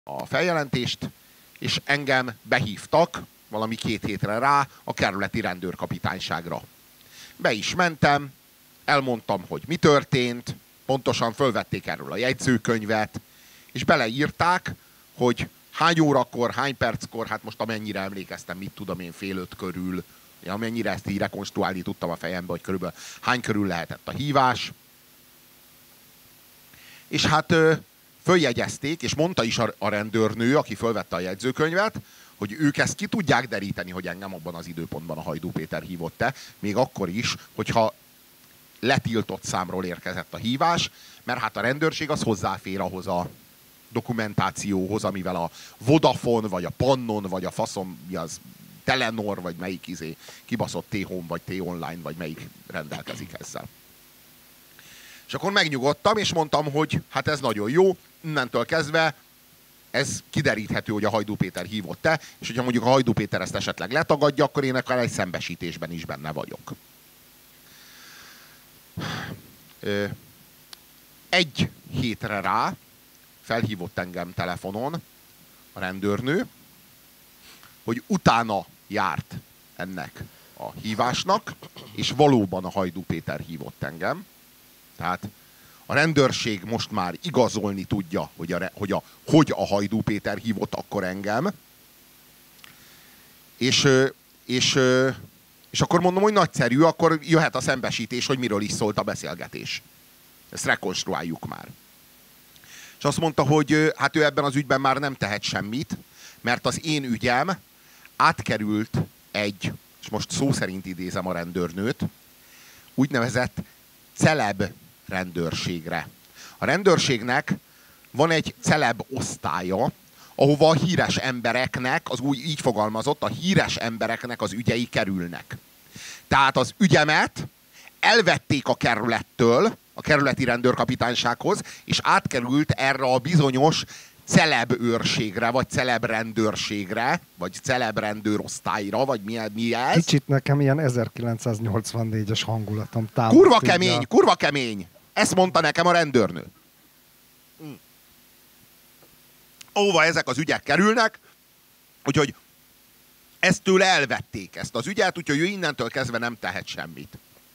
a feljelentést, és engem behívtak valami 2 hétre rá a kerületi rendőrkapitányságra. Be is mentem, elmondtam, hogy mi történt, pontosan fölvették erről a jegyzőkönyvet, és beleírták, hogy hány órakor, hány perckor, hát most amennyire emlékeztem, mit tudom én, 4:30 körül, amennyire ezt így rekonstruálni tudtam a fejembe, hogy körülbelül hány körül lehetett a hívás. És hát följegyezték, és mondta is a rendőrnő, aki fölvette a jegyzőkönyvet, hogy ők ezt ki tudják deríteni, hogy engem abban az időpontban a Hajdú Péter hívott-e, még akkor is, hogyha letiltott számról érkezett a hívás, mert hát a rendőrség az hozzáfér ahhoz a dokumentációhoz, amivel a Vodafone, vagy a Pannon, vagy a faszom, az Telenor, vagy melyik kibaszott T-Home, vagy T-Online, vagy melyik rendelkezik ezzel. És akkor megnyugodtam, és mondtam, hogy hát ez nagyon jó, innentől kezdve ez kideríthető, hogy a Hajdú Péter hívott-e, és hogyha mondjuk a Hajdú Péter ezt esetleg letagadja, akkor én akár egy szembesítésben is benne vagyok. 1 hétre rá felhívott engem telefonon a rendőrnő, hogy utána járt ennek a hívásnak, és valóban a Hajdú Péter hívott engem. Tehát a rendőrség most már igazolni tudja, hogy a Hajdú Péter hívott akkor engem. És akkor mondom, hogy nagyszerű, akkor jöhet a szembesítés, hogy miről is szólt a beszélgetés. Ezt rekonstruáljuk már. És azt mondta, hogy hát ő ebben az ügyben már nem tehet semmit, mert az én ügyem átkerült egy, és most szó szerint idézem a rendőrnőt, úgynevezett celeb rendőrségre. A rendőrségnek van egy celeb osztálya, ahova a híres embereknek, az úgy így fogalmazott, a híres embereknek az ügyei kerülnek. Tehát az ügyemet elvették a kerülettől, a kerületi rendőrkapitánysághoz, és átkerült erre a bizonyos celebőrségre, vagy celebrendőrségre, vagy celebrendőrosztályra, vagy mi ez? Kicsit nekem ilyen 1984-es hangulatom támad. Kurva kemény, kurva kemény! Ezt mondta nekem a rendőrnő. Ahova ezek az ügyek kerülnek, úgyhogy ezt tőle elvették, ezt az ügyet, úgyhogy ő innentől kezdve nem tehet semmit.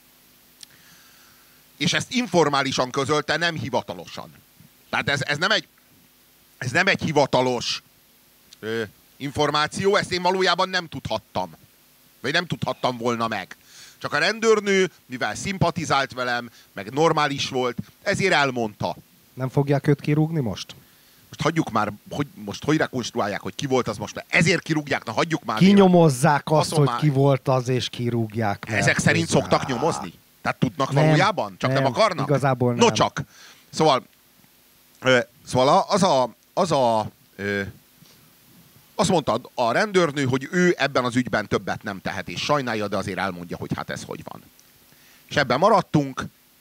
És ezt informálisan közölte, nem hivatalosan. Tehát ez nem egy hivatalos információ, ezt én valójában nem tudhattam. Vagy nem tudhattam volna meg. Csak a rendőrnő, mivel szimpatizált velem, meg normális volt, ezért elmondta. Nem fogják őt kirúgni most? Most hagyjuk már, hogy rekonstruálják, hogy ki volt az most. Ezért kirúgják, na hagyjuk már. Kinyomozzák azt, hogy ki volt az, és kirúgják. Ezek szerint szoktak nyomozni? Tehát tudnak valójában? Csak nem akarnak? Igazából nem. No csak. Szóval azt mondta a rendőrnő, hogy ő ebben az ügyben többet nem tehet, és sajnálja, de azért elmondja, hogy hát ez hogy van. És ebben maradtunk.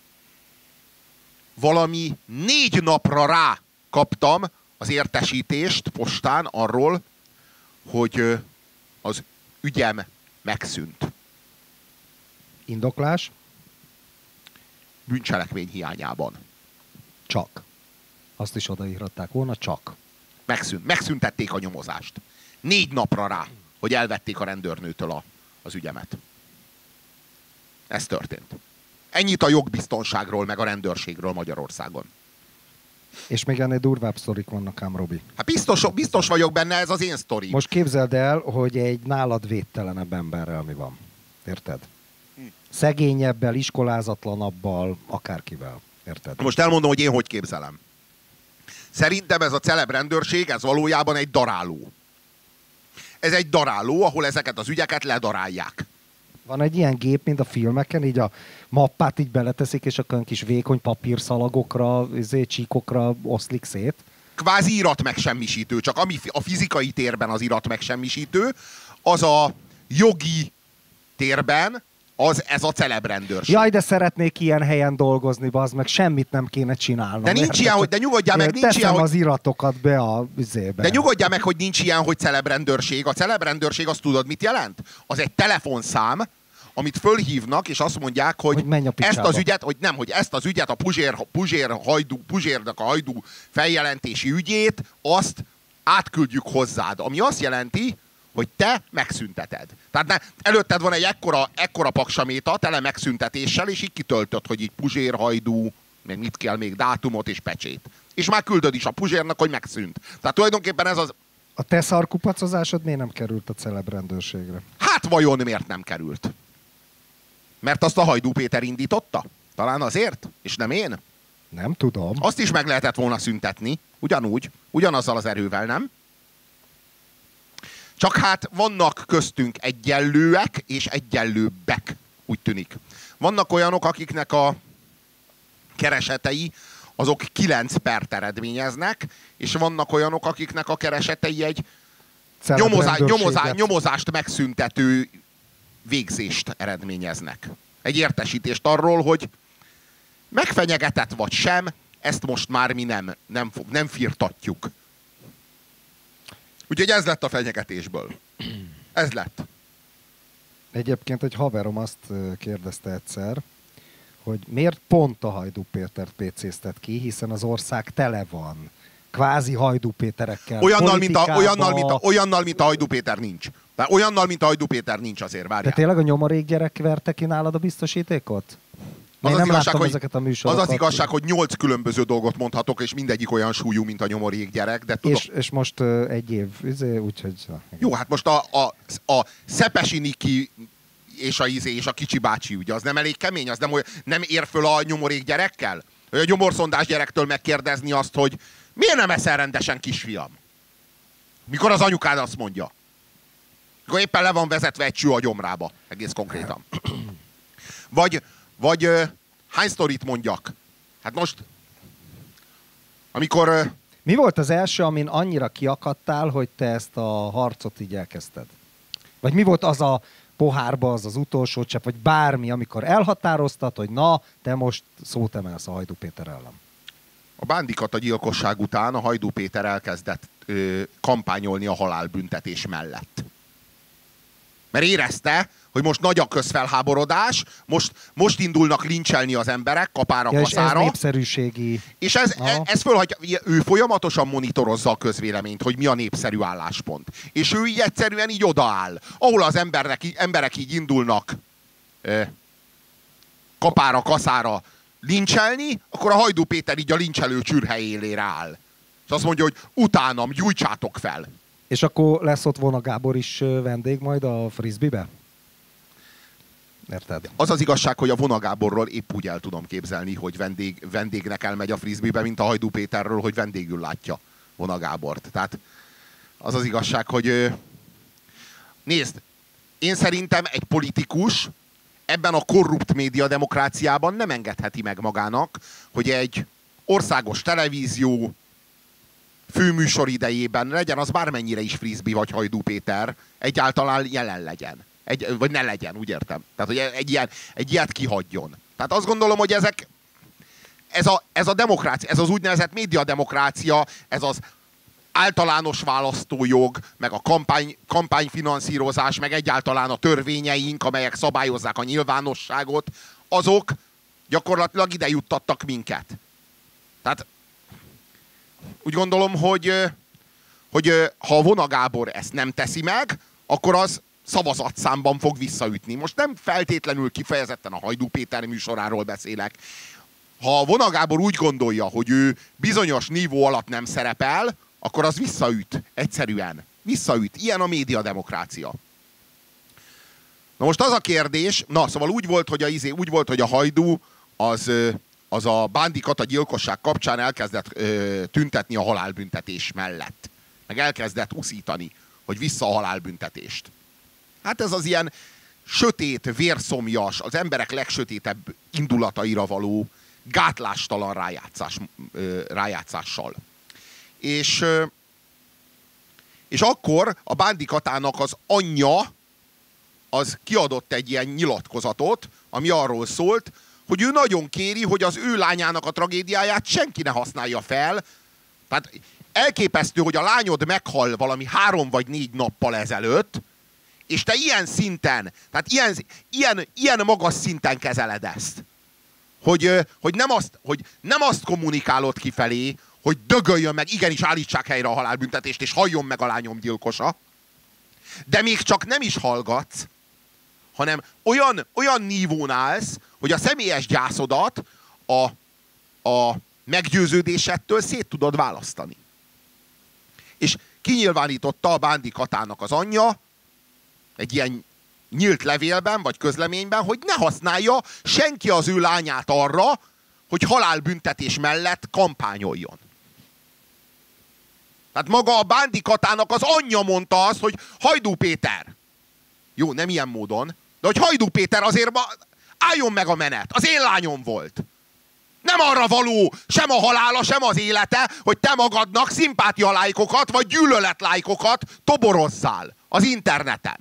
Valami 4 napra rá kaptam az értesítést postán arról, hogy az ügyem megszűnt. Indoklás? Bűncselekmény hiányában. Csak. Azt is odaírhatták volna, csak. Megszüntették a nyomozást. 4 napra rá, hogy elvették a rendőrnőtől az ügyemet. Ez történt. Ennyit a jogbiztonságról, meg a rendőrségről Magyarországon. És még ennél durvább sztorik vannak ám, Robi. Hát biztos vagyok benne, ez az én sztorim. Most képzeld el, hogy egy nálad védtelenebb emberrel mi van. Érted? Szegényebbel, iskolázatlanabbal, akárkivel. Érted? Most elmondom, hogy én hogy képzelem. Szerintem ez a celeb rendőrség, ez valójában egy daráló. Ez egy daráló, ahol ezeket az ügyeket ledarálják. Van egy ilyen gép, mint a filmeken, így a mappát így beleteszik, és akkor kis vékony papírszalagokra, csíkokra oszlik szét. Kvázi iratmegsemmisítő, csak ami a fizikai térben az iratmegsemmisítő, az a jogi térben ez a celeb rendőrség. Jaj, de szeretnék ilyen helyen dolgozni, bazd meg, semmit nem kéne csinálnom. De nincs ilyen, hogy, de nyugodjál meg, nincs ilyen, hogy... az iratokat be a vizébe. De nyugodjál meg, hogy nincs ilyen, hogy celeb rendőrség. A celeb rendőrség, azt tudod, mit jelent? Az egy telefonszám, amit fölhívnak, és azt mondják, hogy ezt az ügyet, hogy ezt az ügyet, a Puzsérnak a Hajdú feljelentési ügyét, azt átküldjük hozzád, ami azt jelenti, hogy te megszünteted. Tehát előtted van egy ekkora paksaméta, tele megszüntetéssel, és így kitöltöd, hogy így Puzsér, Hajdú, meg mit kell még, dátumot és pecsét. És már küldöd is a Puzsérnak, hogy megszűnt. Tehát tulajdonképpen ez az... A te szarkupacozásod miért nem került a celeb rendőrségre? Hát vajon miért nem került? Mert azt a Hajdú Péter indította? Talán azért? És nem én? Nem tudom. Azt is meg lehetett volna szüntetni. Ugyanúgy. Ugyanazzal az erővel, nem? Csak hát vannak köztünk egyenlőek és egyenlőbbek, úgy tűnik. Vannak olyanok, akiknek a keresetei azok 9 pert eredményeznek, és vannak olyanok, akiknek a keresetei egy nyomozást megszüntető végzést eredményeznek. Egy értesítést arról, hogy megfenyegetett vagy sem, ezt most már mi nem firtatjuk. Úgyhogy ez lett a fenyegetésből. Ez lett. Egyébként egy haverom azt kérdezte egyszer, hogy miért pont a Hajdú Pétert PC-zted ki, hiszen az ország tele van kvázi Hajdú Péterekkel. Olyannal, mint a Hajdú Péter nincs. De olyannal, mint a Hajdú Péter nincs, azért várjál. De tényleg a nyomorék gyerek verte ki nálad a biztosítékot? Az az igazság, hogy 8 különböző dolgot mondhatok, és mindegyik olyan súlyú, mint a nyomorék gyerek. De tudok... és most egy év, úgyhogy... Jó, hát most a Szepesi Niki és a kicsi bácsi, ugye, az nem elég kemény? Az nem ér föl a nyomorék gyerekkel? A gyomorszondás gyerektől megkérdezni azt, hogy miért nem eszel rendesen, kisfiam? Mikor az anyukád azt mondja. Mikor éppen le van vezetve egy cső a gyomrába, egész konkrétan. Vagy hány sztorit mondjak? Hát most, amikor... Mi volt az első, amin annyira kiakadtál, hogy te ezt a harcot így elkezdted? Vagy mi volt az a pohárba, az utolsó csepp, vagy bármi, amikor elhatároztad, hogy na, te most szót emelsz a Hajdú Péter ellen? A Bándi Kata gyilkosság után a Hajdú Péter elkezdett kampányolni a halálbüntetés mellett. Mert érezte, hogy most nagy a közfelháborodás, most indulnak lincselni az emberek kapára, kaszára. És ez népszerűségi... És ez fölhagyja, ő folyamatosan monitorozza a közvéleményt, hogy mi a népszerű álláspont. És ő így egyszerűen így odaáll. Ahol az emberek így indulnak kapára, kaszára lincselni, akkor a Hajdú Péter így a lincselő csürhely élére áll. És azt mondja, hogy utánam, gyújtsátok fel. És akkor lesz ott Vona Gábor is vendég majd a frisbee-be? Érted? Az az igazság, hogy a Vona Gáborról épp úgy el tudom képzelni, hogy vendégnek elmegy a frisbee-be, mint a Hajdú Péterről, hogy vendégül látja Vona Gábort. Tehát az az igazság, hogy nézd, én szerintem egy politikus ebben a korrupt médiademokráciában nem engedheti meg magának, hogy egy országos televízió főműsor idejében legyen az bármennyire is frisbee vagy Hajdú Péter, egyáltalán jelen legyen. Vagy ne legyen, úgy értem. Tehát, hogy egy ilyet kihagyjon. Tehát azt gondolom, hogy ez a demokrácia, ez az úgynevezett médiademokrácia, ez az általános választójog, meg a kampányfinanszírozás, meg egyáltalán a törvényeink, amelyek szabályozzák a nyilvánosságot, azok gyakorlatilag ide juttattak minket. Tehát úgy gondolom, hogy ha a Vona Gábor ezt nem teszi meg, akkor az szavazatszámban fog visszaütni. Most nem feltétlenül kifejezetten a Hajdú Péter műsoráról beszélek. Ha a Vona Gábor úgy gondolja, hogy ő bizonyos nívó alatt nem szerepel, akkor az visszaüt. Egyszerűen. Visszaüt. Ilyen a médiademokrácia. Na most az a kérdés, szóval úgy volt, hogy a Hajdú az a Bándi Kata gyilkosság kapcsán elkezdett tüntetni a halálbüntetés mellett. Meg elkezdett uszítani, hogy vissza a halálbüntetést. Hát ez az ilyen sötét, vérszomjas, az emberek legsötétebb indulataira való gátlástalan rájátszással. És akkor a Bándi Katának az anyja az kiadott egy ilyen nyilatkozatot, ami arról szólt, hogy ő nagyon kéri, hogy az ő lányának a tragédiáját senki ne használja fel. Tehát elképesztő, hogy a lányod meghal valami 3 vagy 4 nappal ezelőtt, és te ilyen szinten, tehát ilyen magas szinten kezeled ezt. Hogy nem azt kommunikálod kifelé, hogy dögöljön meg, igenis állítsák helyre a halálbüntetést, és halljon meg a lányom gyilkosa. De még csak nem is hallgatsz, hanem olyan nívón állsz, hogy a személyes gyászodat a meggyőződésettől szét tudod választani. És kinyilvánította a Bándi Katának az anyja egy ilyen nyílt levélben, vagy közleményben, hogy ne használja senki az ő lányát arra, hogy halálbüntetés mellett kampányoljon. Tehát maga a Bándi Katának az anyja mondta azt, hogy Hajdú Péter, jó, nem ilyen módon, de hogy Hajdú Péter azért álljon meg a menet, az én lányom volt. Nem arra való sem a halála, sem az élete, hogy te magadnak szimpátialájkokat vagy gyűlöletlájkokat toborozzál az interneten.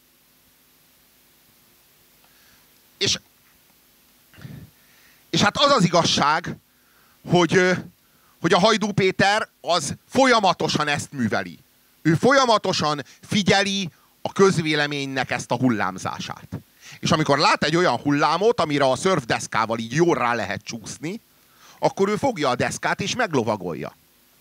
És hát az az igazság, hogy a Hajdú Péter az folyamatosan ezt műveli. Ő folyamatosan figyeli a közvéleménynek ezt a hullámzását. És amikor lát egy olyan hullámot, amire a szörfdeszkával így jól rá lehet csúszni, akkor ő fogja a deszkát és meglovagolja.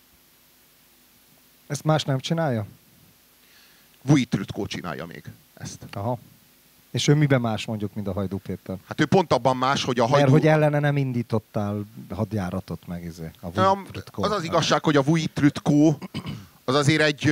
Ezt más nem csinálja? Vujit Trütkó csinálja még ezt. Aha. És ő miben más mondjuk, mint a Hajdú Péter? Hát ő pont abban más, hogy a Hajdú... Mert hogy ellene nem indítottál hadjáratot meg, a Vujit Trütkó. Az az igazság, hogy a Vujit Trütkó az azért egy...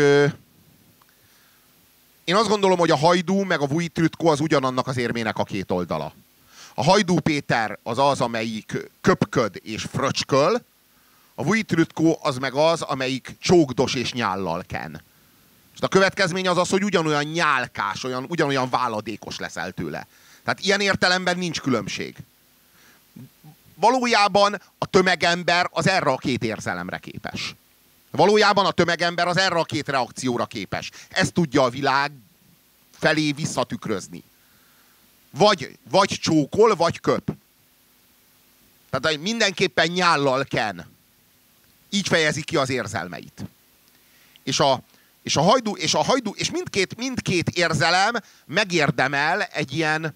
Én azt gondolom, hogy a Hajdú meg a Vujit Trütkó az ugyanannak az érmének a két oldala. A Hajdú Péter az, amelyik köpköd és fröcsköl, a Vujit Trütkó az meg az, amelyik csókdos és nyállal ken. És a következmény az, hogy ugyanolyan nyálkás, ugyanolyan váladékos leszel tőle. Tehát ilyen értelemben nincs különbség. Valójában a tömegember az erre a két érzelemre képes. Valójában a tömegember az erre a két reakcióra képes. Ezt tudja a világ felé visszatükrözni. Vagy csókol, vagy köp. Tehát mindenképpen nyállal ken. Így fejezi ki az érzelmeit. És a hajdú, és mindkét érzelem megérdemel egy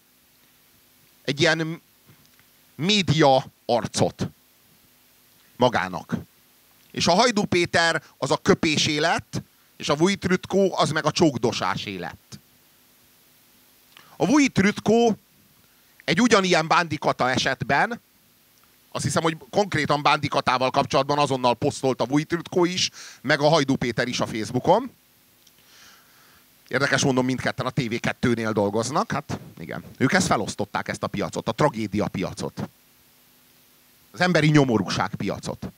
ilyen média arcot magának. És a Hajdú Péter az a köpés élet, és a Vujit Trütkó az meg a csókdosás élet. A Vujit Trütkó egy ugyanilyen Bándi Kata esetben, azt hiszem, hogy konkrétan Bándi Katával kapcsolatban azonnal posztolt a Vujit Trütkó is, meg a Hajdú Péter is a Facebookon. Érdekes, mondom, mindketten a TV2-nél dolgoznak. Hát igen, ők ezt felosztották, ezt a piacot, a tragédia piacot. Az emberi nyomorúság piacot.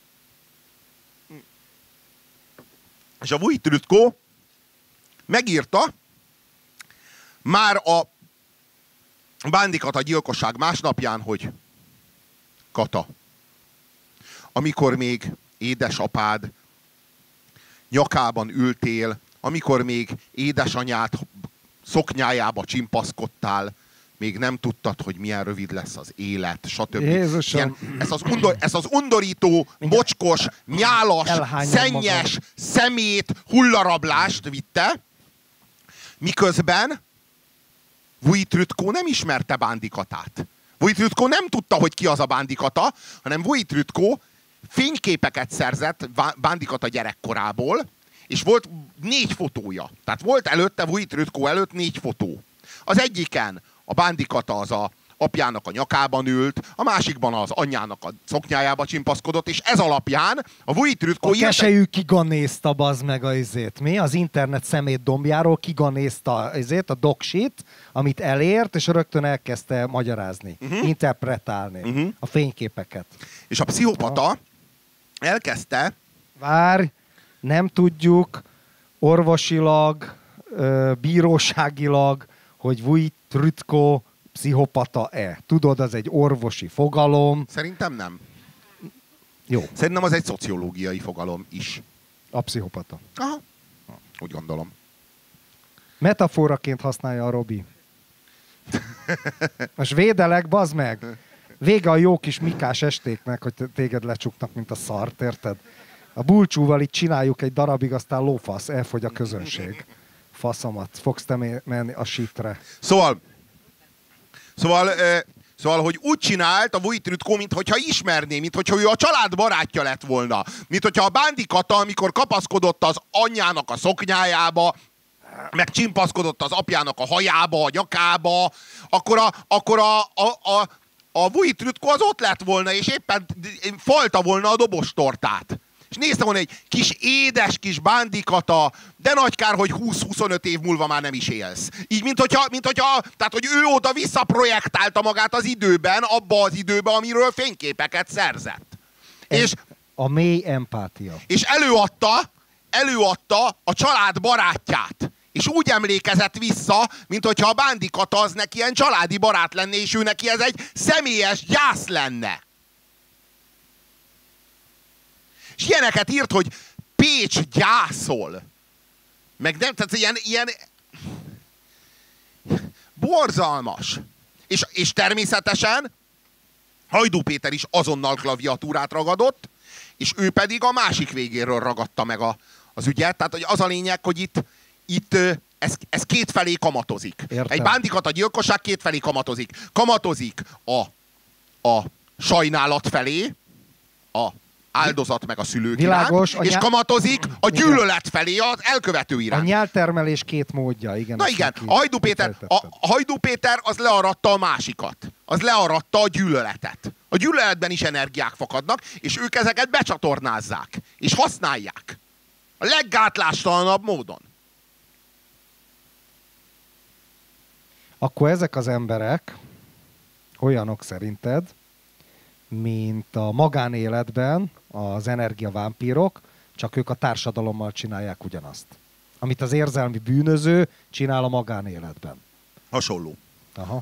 És a Vujit Trütkó megírta már a Bándi Kata gyilkosság másnapján, hogy Kata, amikor még édesapád nyakában ültél, amikor még édesanyád szoknyájába csimpaszkodtál, még nem tudtad, hogy milyen rövid lesz az élet, stb. Ilyen, ez az undorító, mocskos, nyálas, szennyes, szemét, hullarablást vitte, miközben Vujit Trütkó nem ismerte Bándi Katát. Vujit Trütkó nem tudta, hogy ki az a Bándi Kata, hanem Vujit Trütkó fényképeket szerzett Bándi Kata gyerekkorából, és volt 4 fotója. Tehát volt előtte, Vujit Trütkó előtt 4 fotó. Az egyiken a Bándi Kata az a apjának a nyakában ült, a másikban az anyjának a szoknyájába csimpaszkodott, és ez alapján a Vujit Trütkó... A keselyű kiganézta, bazd meg a izét, mi? Az internet szemét dombjáról kiganézta a doksit, amit elért, és rögtön elkezdte magyarázni, interpretálni a fényképeket. És a pszichopata elkezdte... Várj, nem tudjuk orvosilag, bíróságilag, hogy Vujit Trütkó pszichopata-e. Tudod, az egy orvosi fogalom. Szerintem nem. Jó. Szerintem az egy szociológiai fogalom is. A pszichopata. Aha. Úgy gondolom. Metaforaként használja a Robi. Most védelek, bazd meg! Vége a jó kis mikás estéknek, hogy téged lecsuknak, mint a szart, érted? A bulcsúval itt csináljuk egy darabig, aztán lófasz, elfogy a közönség. Faszomat, fogsz te menni a sítre. Szóval Szóval, hogy úgy csinált a Vujtrytko, mintha ismerné, mintha ő a család barátja lett volna. Mintha a Bándi Kata, amikor kapaszkodott az anyjának a szoknyájába, meg csimpaszkodott az apjának a hajába, a nyakába, akkor a Vujtrytko az ott lett volna, és éppen falta volna a dobostortát. És nézte volna egy kis édes kis Bándi Kata, de nagy kár, hogy 20-25 év múlva már nem is élsz. Így, mint hogyha, tehát, hogy ő oda visszaprojektálta magát az időben, abba az időben, amiről fényképeket szerzett. És a mély empátia. És előadta a család barátját. És úgy emlékezett vissza, mint hogyha a Bándi Kata az neki ilyen családi barát lenne, és ő neki ez egy személyes gyász lenne. És ilyeneket írt, hogy Pécs gyászol. Meg nem, tehát ilyen borzalmas. És természetesen Hajdú Péter is azonnal klaviatúrát ragadott, és ő pedig a másik végéről ragadta meg az ügyet. Tehát hogy az a lényeg, hogy itt ez kétfelé kamatozik. Értem. Egy Bándi Kata gyilkosság kétfelé kamatozik. Kamatozik a sajnálat felé, a áldozat meg a szülők világos, iránt, és kamatozik a gyűlölet felé az elkövető iránt. A nyelvtermelés két módja, igen. Na igen, a Hajdú Péter az learatta a másikat. Az learatta a gyűlöletet. A gyűlöletben is energiák fakadnak, és ők ezeket becsatornázzák. És használják. A leggátlástalanabb módon. Akkor ezek az emberek olyanok szerinted, mint a magánéletben az energiavámpírok, csak ők a társadalommal csinálják ugyanazt. Amit az érzelmi bűnöző csinál a magánéletben. Hasonló. Aha.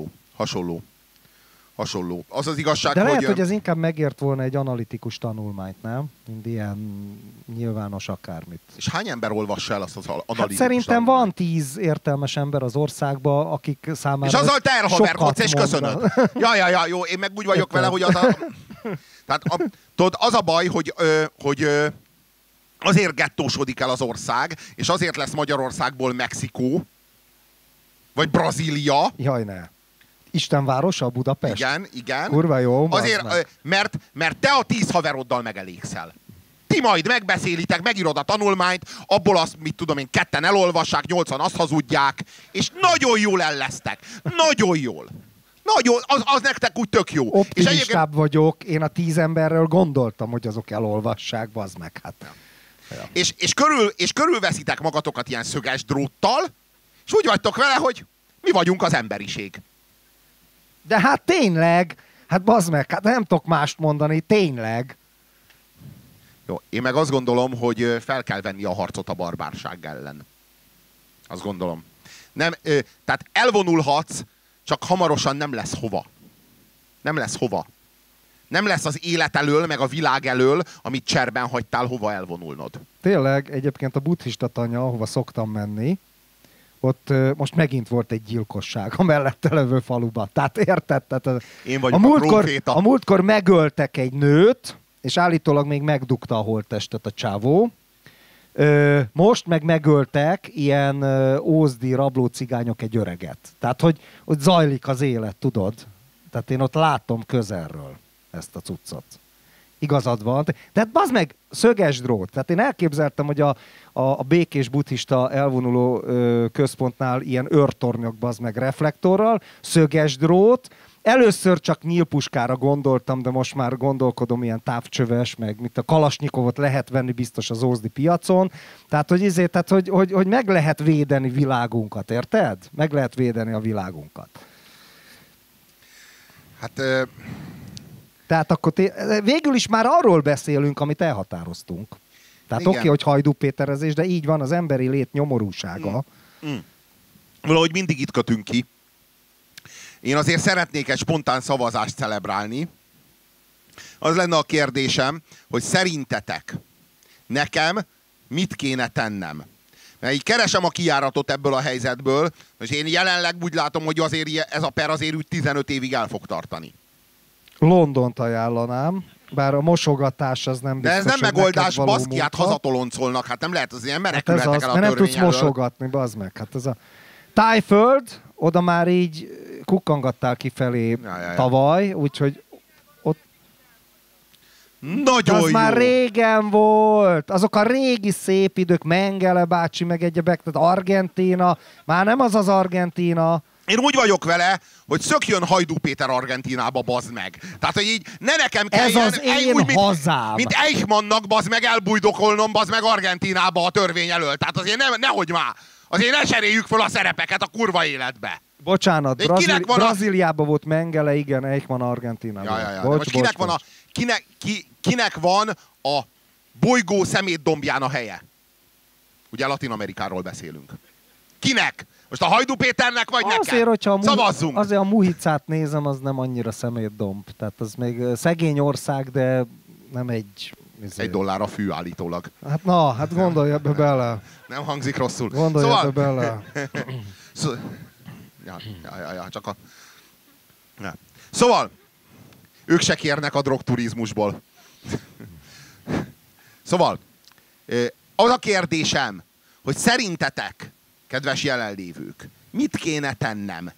Hasonló. Az az igazság, de lehet, hogy ez inkább megért volna egy analitikus tanulmányt, nem? Mind ilyen nyilvános akármit. És hány ember olvassa el azt az analitikus hát szerintem van 10 értelmes ember az országban, akik számára... És azzal te elhaverkodsz, és köszönöd. Ja, jó, én meg úgy vagyok vele, hogy az a... Tehát tudod, az a baj, hogy azért gettósodik el az ország, és azért lesz Magyarországból Mexikó, vagy Brazília. Jaj, ne. Isten városa, Budapest? Igen. Kurva jó. Azért, mert te a 10 haveroddal megelégszel. Ti majd megbeszélitek, megírod a tanulmányt, abból azt, mit tudom én, 2-en elolvassák, 8-an azt hazudják, és nagyon jól ellesztek. Nagyon jól. Nagyon, az nektek úgy tök jó. Optimistább vagyok, én a 10 emberről gondoltam, hogy azok elolvassák, bazd meg, hát. Ja. És körülveszitek magatokat ilyen szöges dróttal, és úgy vagytok vele, hogy mi vagyunk az emberiség. De hát tényleg, hát bazd meg, hát nem tudok mást mondani, tényleg. Jó, én meg azt gondolom, hogy fel kell venni a harcot a barbárság ellen. Azt gondolom. Nem, tehát elvonulhatsz, csak hamarosan nem lesz hova. Nem lesz hova. Nem lesz az élet elől, meg a világ elől, amit cserben hagytál, hova elvonulnod. Tényleg, egyébként a buddhista tanya, ahova szoktam menni, ott most megint volt egy gyilkosság a mellette levő faluban. Tehát érted? Tehát én vagyok a próféta. A múltkor megöltek egy nőt, és állítólag még megdugta a holttestet a csávó. Most meg megöltek ilyen ózdi rablócigányok egy öreget. Tehát, hogy zajlik az élet, tudod? Tehát én ott látom közelről ezt a cuccot. Igazad van. De hát bazd meg, szöges drót. Tehát én elképzeltem, hogy a békés buddhista elvonuló központnál ilyen őrtornyok, bazd meg, reflektorral, szöges drót. Először csak nyílpuskára gondoltam, de most már gondolkodom ilyen távcsöves, meg mint a kalasnyikovot lehet venni biztos az ózdi piacon. Tehát, hogy meg lehet védeni világunkat, érted? Meg lehet védeni a világunkat. Hát... Tehát akkor végül is már arról beszélünk, amit elhatároztunk. Tehát oké, hogy Hajdú Péterezés, de így van az emberi lét nyomorúsága. Valahogy mindig itt kötünk ki. Én azért szeretnék egy spontán szavazást celebrálni. Az lenne a kérdésem, hogy szerintetek nekem mit kéne tennem? Mert így keresem a kijáratot ebből a helyzetből, és én jelenleg úgy látom, hogy azért ez a per azért úgy 15 évig el fog tartani. Londont ajánlanám, bár a mosogatás az nem biztos, de ez nem megoldás, baszkiát hazatoloncolnak, hát nem lehet, az ilyen menekülhetek el a törvény nem tudsz mosogatni, bazd meg. Hát ez a Tájföld, oda már így kukkangattál kifelé Ja. tavaly, úgyhogy Nagyon az jó. már régen volt. Azok a régi szép idők, Mengele bácsi, meg egyebek, tehát Argentína, már nem az az Argentína. Én úgy vagyok vele, hogy szökjön Hajdú Péter Argentínába, bazd meg. Tehát, hogy így ne nekem kelljen... Ez az én hazám. Mint Eichmannnak, bazd meg, elbújdokolnom, bazd meg Argentínába a törvény elől. Tehát azért nehogy már. Azért ne cseréljük fel a szerepeket a kurva életbe. Bocsánat, De kinek van Brazíliában volt Mengele, igen, Eichmann Argentinában. Ja. Most kinek van a bolygó szemétdombján a helye? Ugye Latin Amerikáról beszélünk. Kinek? Most a Hajdú Péternek vagy azért, nekem? Szavazzunk! Azért a Muhicát nézem, az nem annyira szemétdomb. Tehát az még szegény ország, de nem egy... $1 a fű állítólag. Hát gondolj ebbe bele. Nem hangzik rosszul. Gondolj ebbe bele. Csak a... Ja. Szóval, ők se kérnek a drogturizmusból. Szóval, az a kérdésem, hogy szerintetek, kedves jelenlévők, mit kéne tennem?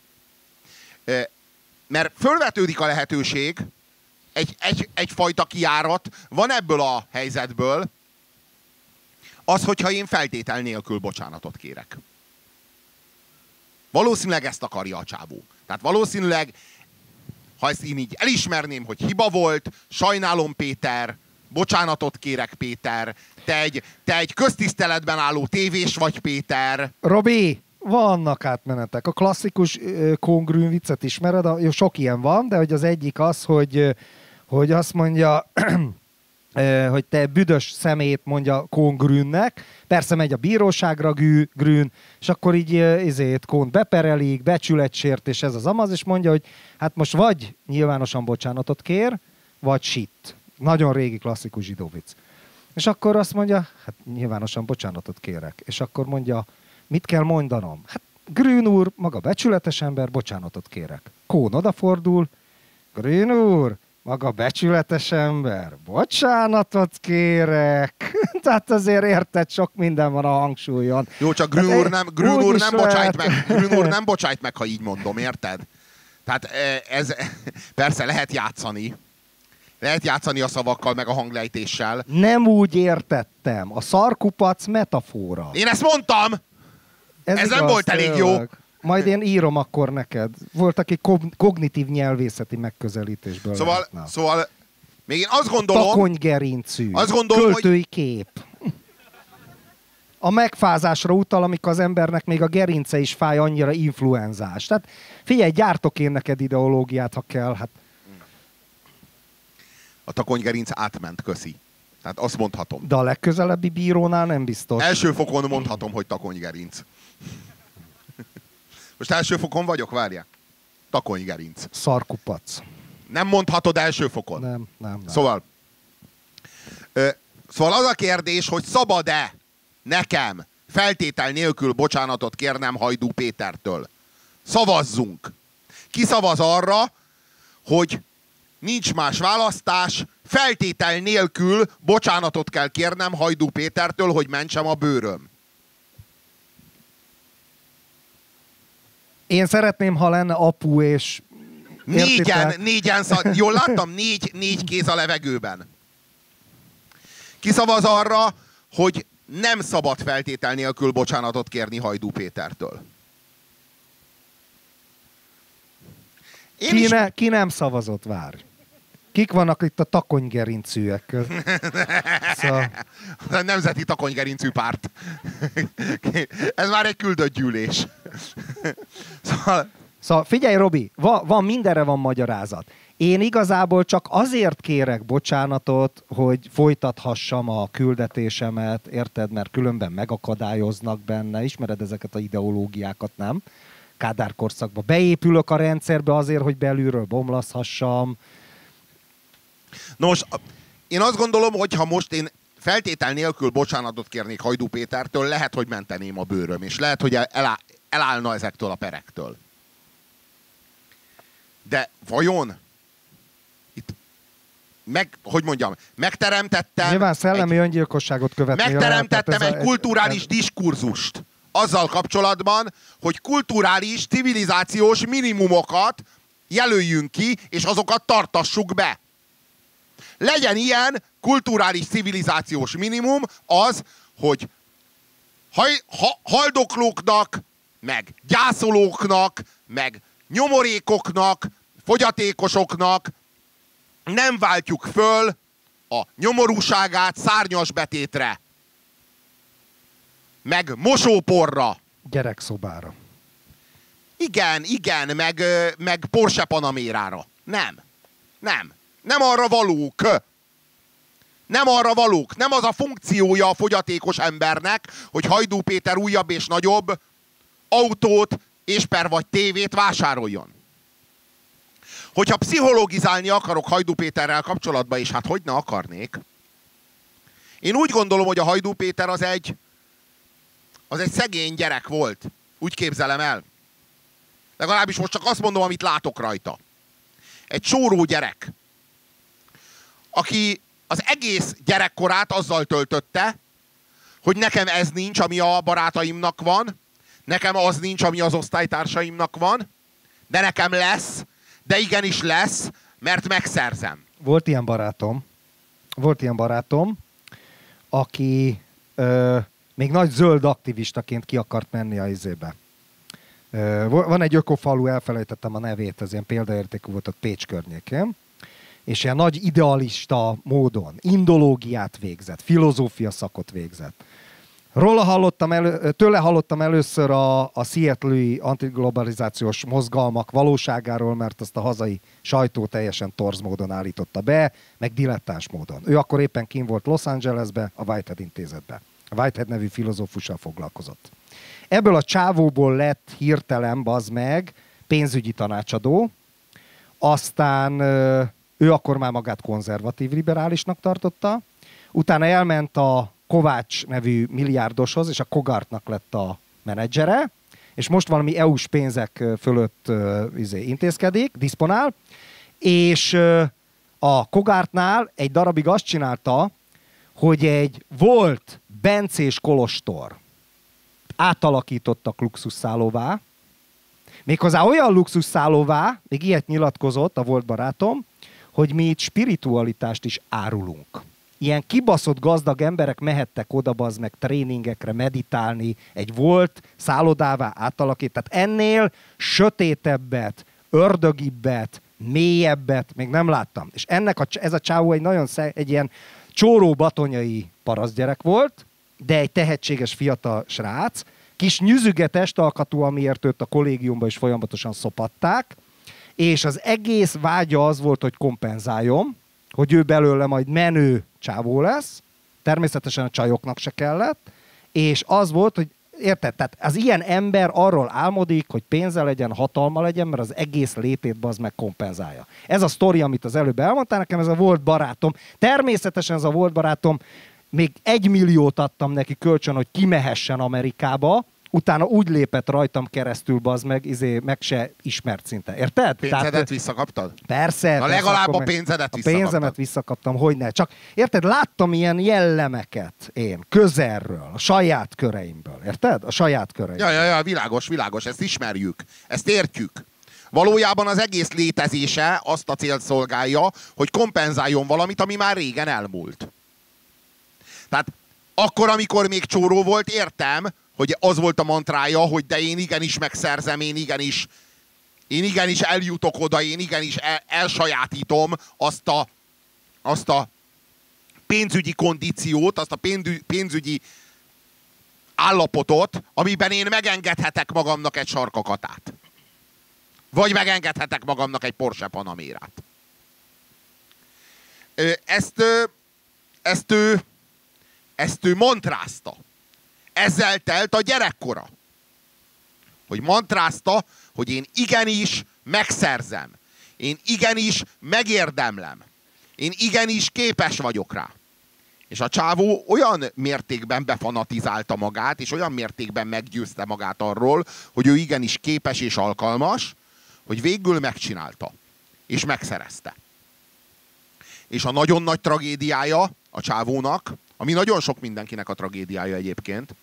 Mert fölvetődik a lehetőség, egyfajta kijárat van ebből a helyzetből, az, hogyha én feltétel nélkül bocsánatot kérek. Valószínűleg ezt akarja a csávó. Tehát valószínűleg, ha ezt én így elismerném, hogy hiba volt, sajnálom Péter, bocsánatot kérek Péter, te egy köztiszteletben álló tévés vagy Péter. Robi, vannak átmenetek. A klasszikus kongrűn viccet ismered, jó, sok ilyen van, de hogy az egyik az, hogy azt mondja, hogy te büdös szemét mondja kongrűnnek, persze megy a bíróságra grün, és akkor így Kónt beperelik, becsületsértés, ez az amaz, és mondja, hogy hát most vagy nyilvánosan bocsánatot kér, vagy shit. Nagyon régi klasszikus zsidó vicc. És akkor azt mondja, hát nyilvánosan bocsánatot kérek. És akkor mondja, mit kell mondanom? Hát Grün úr, maga becsületes ember, bocsánatot kérek. Kón odafordul, Grün úr, maga becsületes ember, bocsánatot kérek. Tehát azért érted, sok minden van a hangsúlyon. Jó, csak Grün úr nem bocsájt meg, ha így mondom, érted? Tehát ez persze lehet játszani. Lehet játszani a szavakkal, meg a hanglejtéssel. Nem úgy értettem. A szarkupac metafora. Én ezt mondtam! Ez nem volt elég jó. Majd én írom akkor neked. Volt, aki kognitív nyelvészeti megközelítésből. Szóval még én azt gondolom... Takony-gerincű. Költői kép. A megfázásra utal, amikor az embernek még a gerince is fáj, annyira influenzás. Tehát figyelj, gyártok én neked ideológiát, ha kell. Hát. A takony-gerinc átment, köszi. Tehát azt mondhatom. De a legközelebbi bírónál nem biztos. Első fokon mondhatom, hogy takony-gerinc. Most első fokon vagyok, várjál. Takony-gerinc. Szarkupac. Nem mondhatod első fokon. Nem. Szóval az a kérdés, hogy szabad-e nekem feltétel nélkül bocsánatot kérnem Hajdú Pétertől. Szavazzunk. Ki szavaz arra, hogy nincs más választás, feltétel nélkül bocsánatot kell kérnem Hajdú Pétertől, hogy mentsem a bőröm. Én szeretném, ha lenne apu és... Négyen, jól láttam? Négy kéz a levegőben. Ki szavaz arra, hogy nem szabad feltétel nélkül bocsánatot kérni Hajdú Pétertől? Ki nem szavazott, várj. Kik vannak itt a takony-gerincűek? Szóval... A Nemzeti Takony-gerincű Párt. Ez már egy küldött gyűlés. Szóval figyelj, Robi, mindenre van magyarázat. Én igazából csak azért kérek bocsánatot, hogy folytathassam a küldetésemet, érted? Mert különben megakadályoznak benne. Ismered ezeket a ideológiákat, nem? Kádár korszakba. Beépülök a rendszerbe azért, hogy belülről bomlaszhassam. Nos, én azt gondolom, hogy ha most én feltétel nélkül bocsánatot kérnék Hajdú Pétertől, lehet, hogy menteném a bőröm, és lehet, hogy elállna ezektől a perektől. De vajon itt megteremtettem... Nyilván szellemi öngyilkosságot követni. Megteremtettem egy kulturális diskurzust, azzal kapcsolatban, hogy kulturális, civilizációs minimumokat jelöljünk ki, és azokat tartassuk be. Legyen ilyen kulturális, civilizációs minimum az, hogy haldoklóknak, meg gyászolóknak, meg nyomorékoknak, fogyatékosoknak nem váltjuk föl a nyomorúságát szárnyas betétre, meg mosóporra. Gyerekszobára. Igen, meg Porsche Panamérára. Nem arra valók. Nem arra valók. Nem az a funkciója a fogyatékos embernek, hogy Hajdú Péter újabb és nagyobb autót, ésper vagy tévét vásároljon. Hogyha pszichologizálni akarok Hajdú Péterrel kapcsolatban, és hát hogy ne akarnék, én úgy gondolom, hogy a Hajdú Péter az egy szegény gyerek volt. Úgy képzelem el. Legalábbis most csak azt mondom, amit látok rajta. Egy csóró gyerek, aki az egész gyerekkorát azzal töltötte, hogy nekem ez nincs, ami a barátaimnak van, nekem az nincs, ami az osztálytársaimnak van, de nekem lesz, de igenis lesz, mert megszerzem. Volt ilyen barátom, aki még nagy zöld aktivistaként ki akart menni a izébe. Van egy ökofalu, elfelejtettem a nevét, ez ilyen példaértékű volt ott Pécs környékén, és ilyen nagy idealista módon indológiát végzett, filozófia szakot végzett. Tőle hallottam először a Seattle-i antiglobalizációs mozgalmak valóságáról, mert azt a hazai sajtó teljesen torz módon állította be, meg dilettáns módon. Ő akkor éppen kint volt Los Angelesbe, a Whitehead intézetbe. A Whitehead nevű filozófussal foglalkozott. Ebből a csávóból lett hirtelen, bazd meg, pénzügyi tanácsadó, aztán ő akkor már magát konzervatív liberálisnak tartotta, utána elment a Kovács nevű milliárdoshoz, és a Kogartnak lett a menedzsere, és most valami EU-s pénzek fölött intézkedik, diszponál, és a Kogartnál egy darabig azt csinálta, hogy egy volt bencés kolostor átalakítottak luxusszállóvá, méghozzá olyan luxusszállóvá, még ilyet nyilatkozott a volt barátom, hogy mi itt spiritualitást is árulunk. Ilyen kibaszott gazdag emberek mehettek oda, bazd meg tréningekre, meditálni, egy volt szállodává átalakít. Tehát ennél sötétebbet, ördögibbet, mélyebbet még nem láttam. És ez a csávó egy ilyen csóró batonyai parasztgyerek volt, de egy tehetséges fiatal srác, kis nyüzüge testalkatú, amiért őt a kollégiumban is folyamatosan szopatták, és az egész vágya az volt, hogy kompenzáljon, hogy ő belőle majd menő csávó lesz, természetesen a csajoknak se kellett, és az volt, hogy érted, tehát az ilyen ember arról álmodik, hogy pénze legyen, hatalma legyen, mert az egész létét bazd meg kompenzálja. Ez a sztori, amit az előbb elmondtál nekem, ez a volt barátom. Természetesen ez a volt barátom, még 1 milliót adtam neki kölcsön, hogy kimehessen Amerikába, utána úgy lépett rajtam keresztül, bazd meg se ismert szinte. Érted? Pénzedet visszakaptad? Persze. Na legalább a pénzedet visszakaptad. A pénzemet visszakaptam, hogyne. Csak érted, láttam ilyen jellemeket én, közelről, a saját köreimből. Érted? A saját köreimből. Ja, világos, ezt ismerjük. Ezt értjük. Valójában az egész létezése azt a célt szolgálja, hogy kompenzáljon valamit, ami már régen elmúlt. Tehát akkor, amikor még csóró volt, értem, hogy az volt a mantrája, hogy de én igenis megszerzem, én igenis eljutok oda, én igenis elsajátítom azt a pénzügyi kondíciót, azt a pénzügyi állapotot, amiben én megengedhetek magamnak egy sarkakatát. Vagy megengedhetek magamnak egy Porsche Panamérát. Ezt ő mantrázta. Ezzel telt a gyerekkora. Hogy mantrázta, hogy én igenis megszerzem. Én igenis megérdemlem. Én igenis képes vagyok rá. És a csávó olyan mértékben befanatizálta magát, és olyan mértékben meggyőzte magát arról, hogy ő igenis képes és alkalmas, hogy végül megcsinálta. És megszerezte. És a nagyon nagy tragédiája a csávónak, ami nagyon sok mindenkinek a tragédiája egyébként,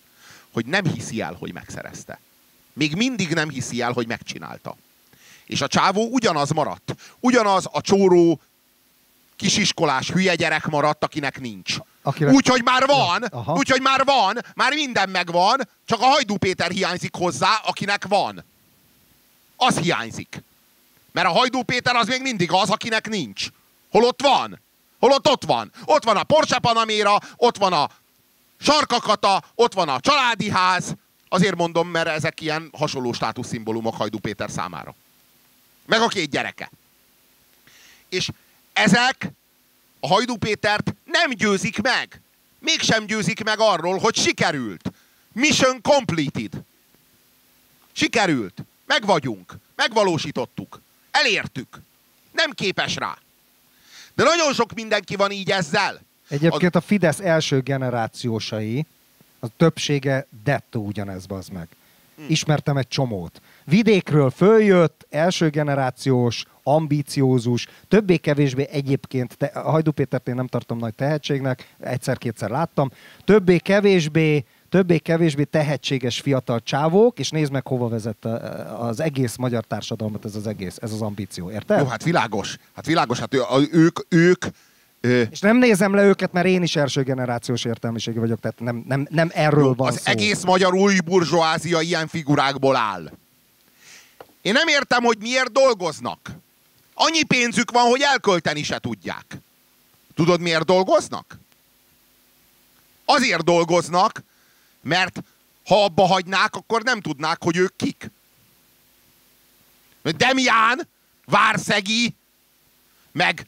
hogy nem hiszi el, hogy megszerezte. Még mindig nem hiszi el, hogy megcsinálta. És a csávó ugyanaz maradt. Ugyanaz a csóró, kisiskolás hülye gyerek maradt, akinek nincs. Úgyhogy már van, úgyhogy már van, már minden megvan, csak a Hajdú Péter hiányzik hozzá, akinek van. Az hiányzik. Mert a Hajdú Péter az még mindig az, akinek nincs. Holott van. Holott ott van. Ott van a Porsche Panamera, ott van a Sarkakata, ott van a családi ház. Azért mondom, mert ezek ilyen hasonló státuszszimbólumok Hajdú Péter számára. Meg a 2 gyereke. És ezek a Hajdú Pétert nem győzik meg. Mégsem győzik meg arról, hogy sikerült. Mission completed. Sikerült. Meg vagyunk. Megvalósítottuk. Elértük. Nem képes rá. De nagyon sok mindenki van így ezzel. Egyébként a Fidesz első generációsai, a többsége dettó ugyanez, bazd meg. Ismertem egy csomót. Vidékről följött, első generációs, ambíciózus, többé-kevésbé egyébként, a Hajdú Pétert én nem tartom nagy tehetségnek, egyszer-kétszer láttam, többé-kevésbé tehetséges fiatal csávók, és nézd meg, hova vezet az egész magyar társadalmat ez az ambíció, érted? Jó, hát világos, hát ők és nem nézem le őket, mert én is első generációs értelmiségi vagyok, tehát nem erről van az szó. Egész magyar új burzsóázia ilyen figurákból áll. Én nem értem, hogy miért dolgoznak. Annyi pénzük van, hogy elkölteni se tudják. Tudod, miért dolgoznak? Azért dolgoznak, mert ha abba hagynák, akkor nem tudnák, hogy ők kik. Demián, Várszegi, meg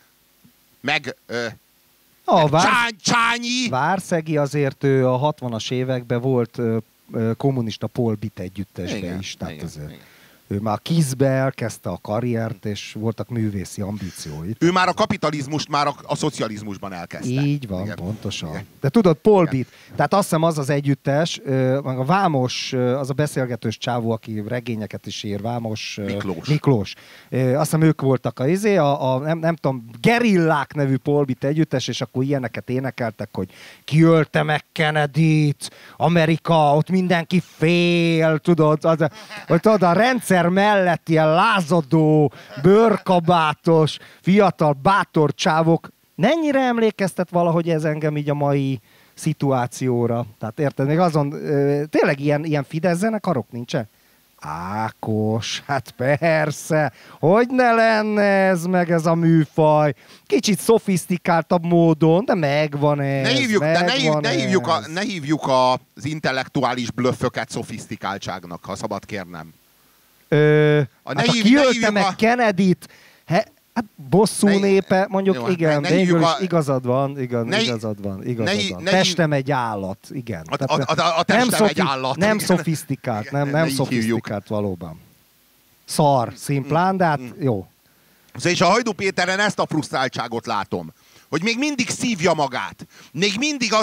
Csányi. Várszegi azért ő a 60-as években volt kommunista Polbit együttesben is. Tehát igen. Ő már Kiszbe elkezdte a karriert, és voltak művészi ambíciói. Ő már a kapitalizmust már a szocializmusban elkezdte. Így van, igen. Pontosan. Igen. De tudod, Polbit, tehát azt hiszem az együttes, meg a Vámos, az a beszélgetős csávó, aki regényeket is ír, Vámos Miklós. Azt hiszem ők voltak nem tudom, Gerillák nevű Polbit együttes, és akkor ilyeneket énekeltek, hogy kiölte meg Kennedyt, Amerika, ott mindenki fél, tudod, a rendszer mellett ilyen lázadó, bőrkabátos, fiatal, bátor csávok. Mennyire emlékeztet valahogy ez engem így a mai szituációra? Tehát érted, még azon, tényleg ilyen Fidesz zenekarok nincsen? Ákos, hát persze, hogy ne lenne ez meg ez a műfaj. Kicsit szofisztikáltabb módon, de megvan ez. Ne hívjuk az intellektuális blöfföket szofisztikáltságnak, ha szabad kérnem. Hát kiölte meg Kennedyt, hát bosszú népe, mondjuk jó, igen, végül is igazad van. Testem egy állat, igen. A testem egy állat. Nem szofisztikált, nem szofisztikált valóban. Szar, szimplán, de hát jó. És a Hajdú Péteren ezt a frusztráltságot látom, hogy még mindig szívja magát, még mindig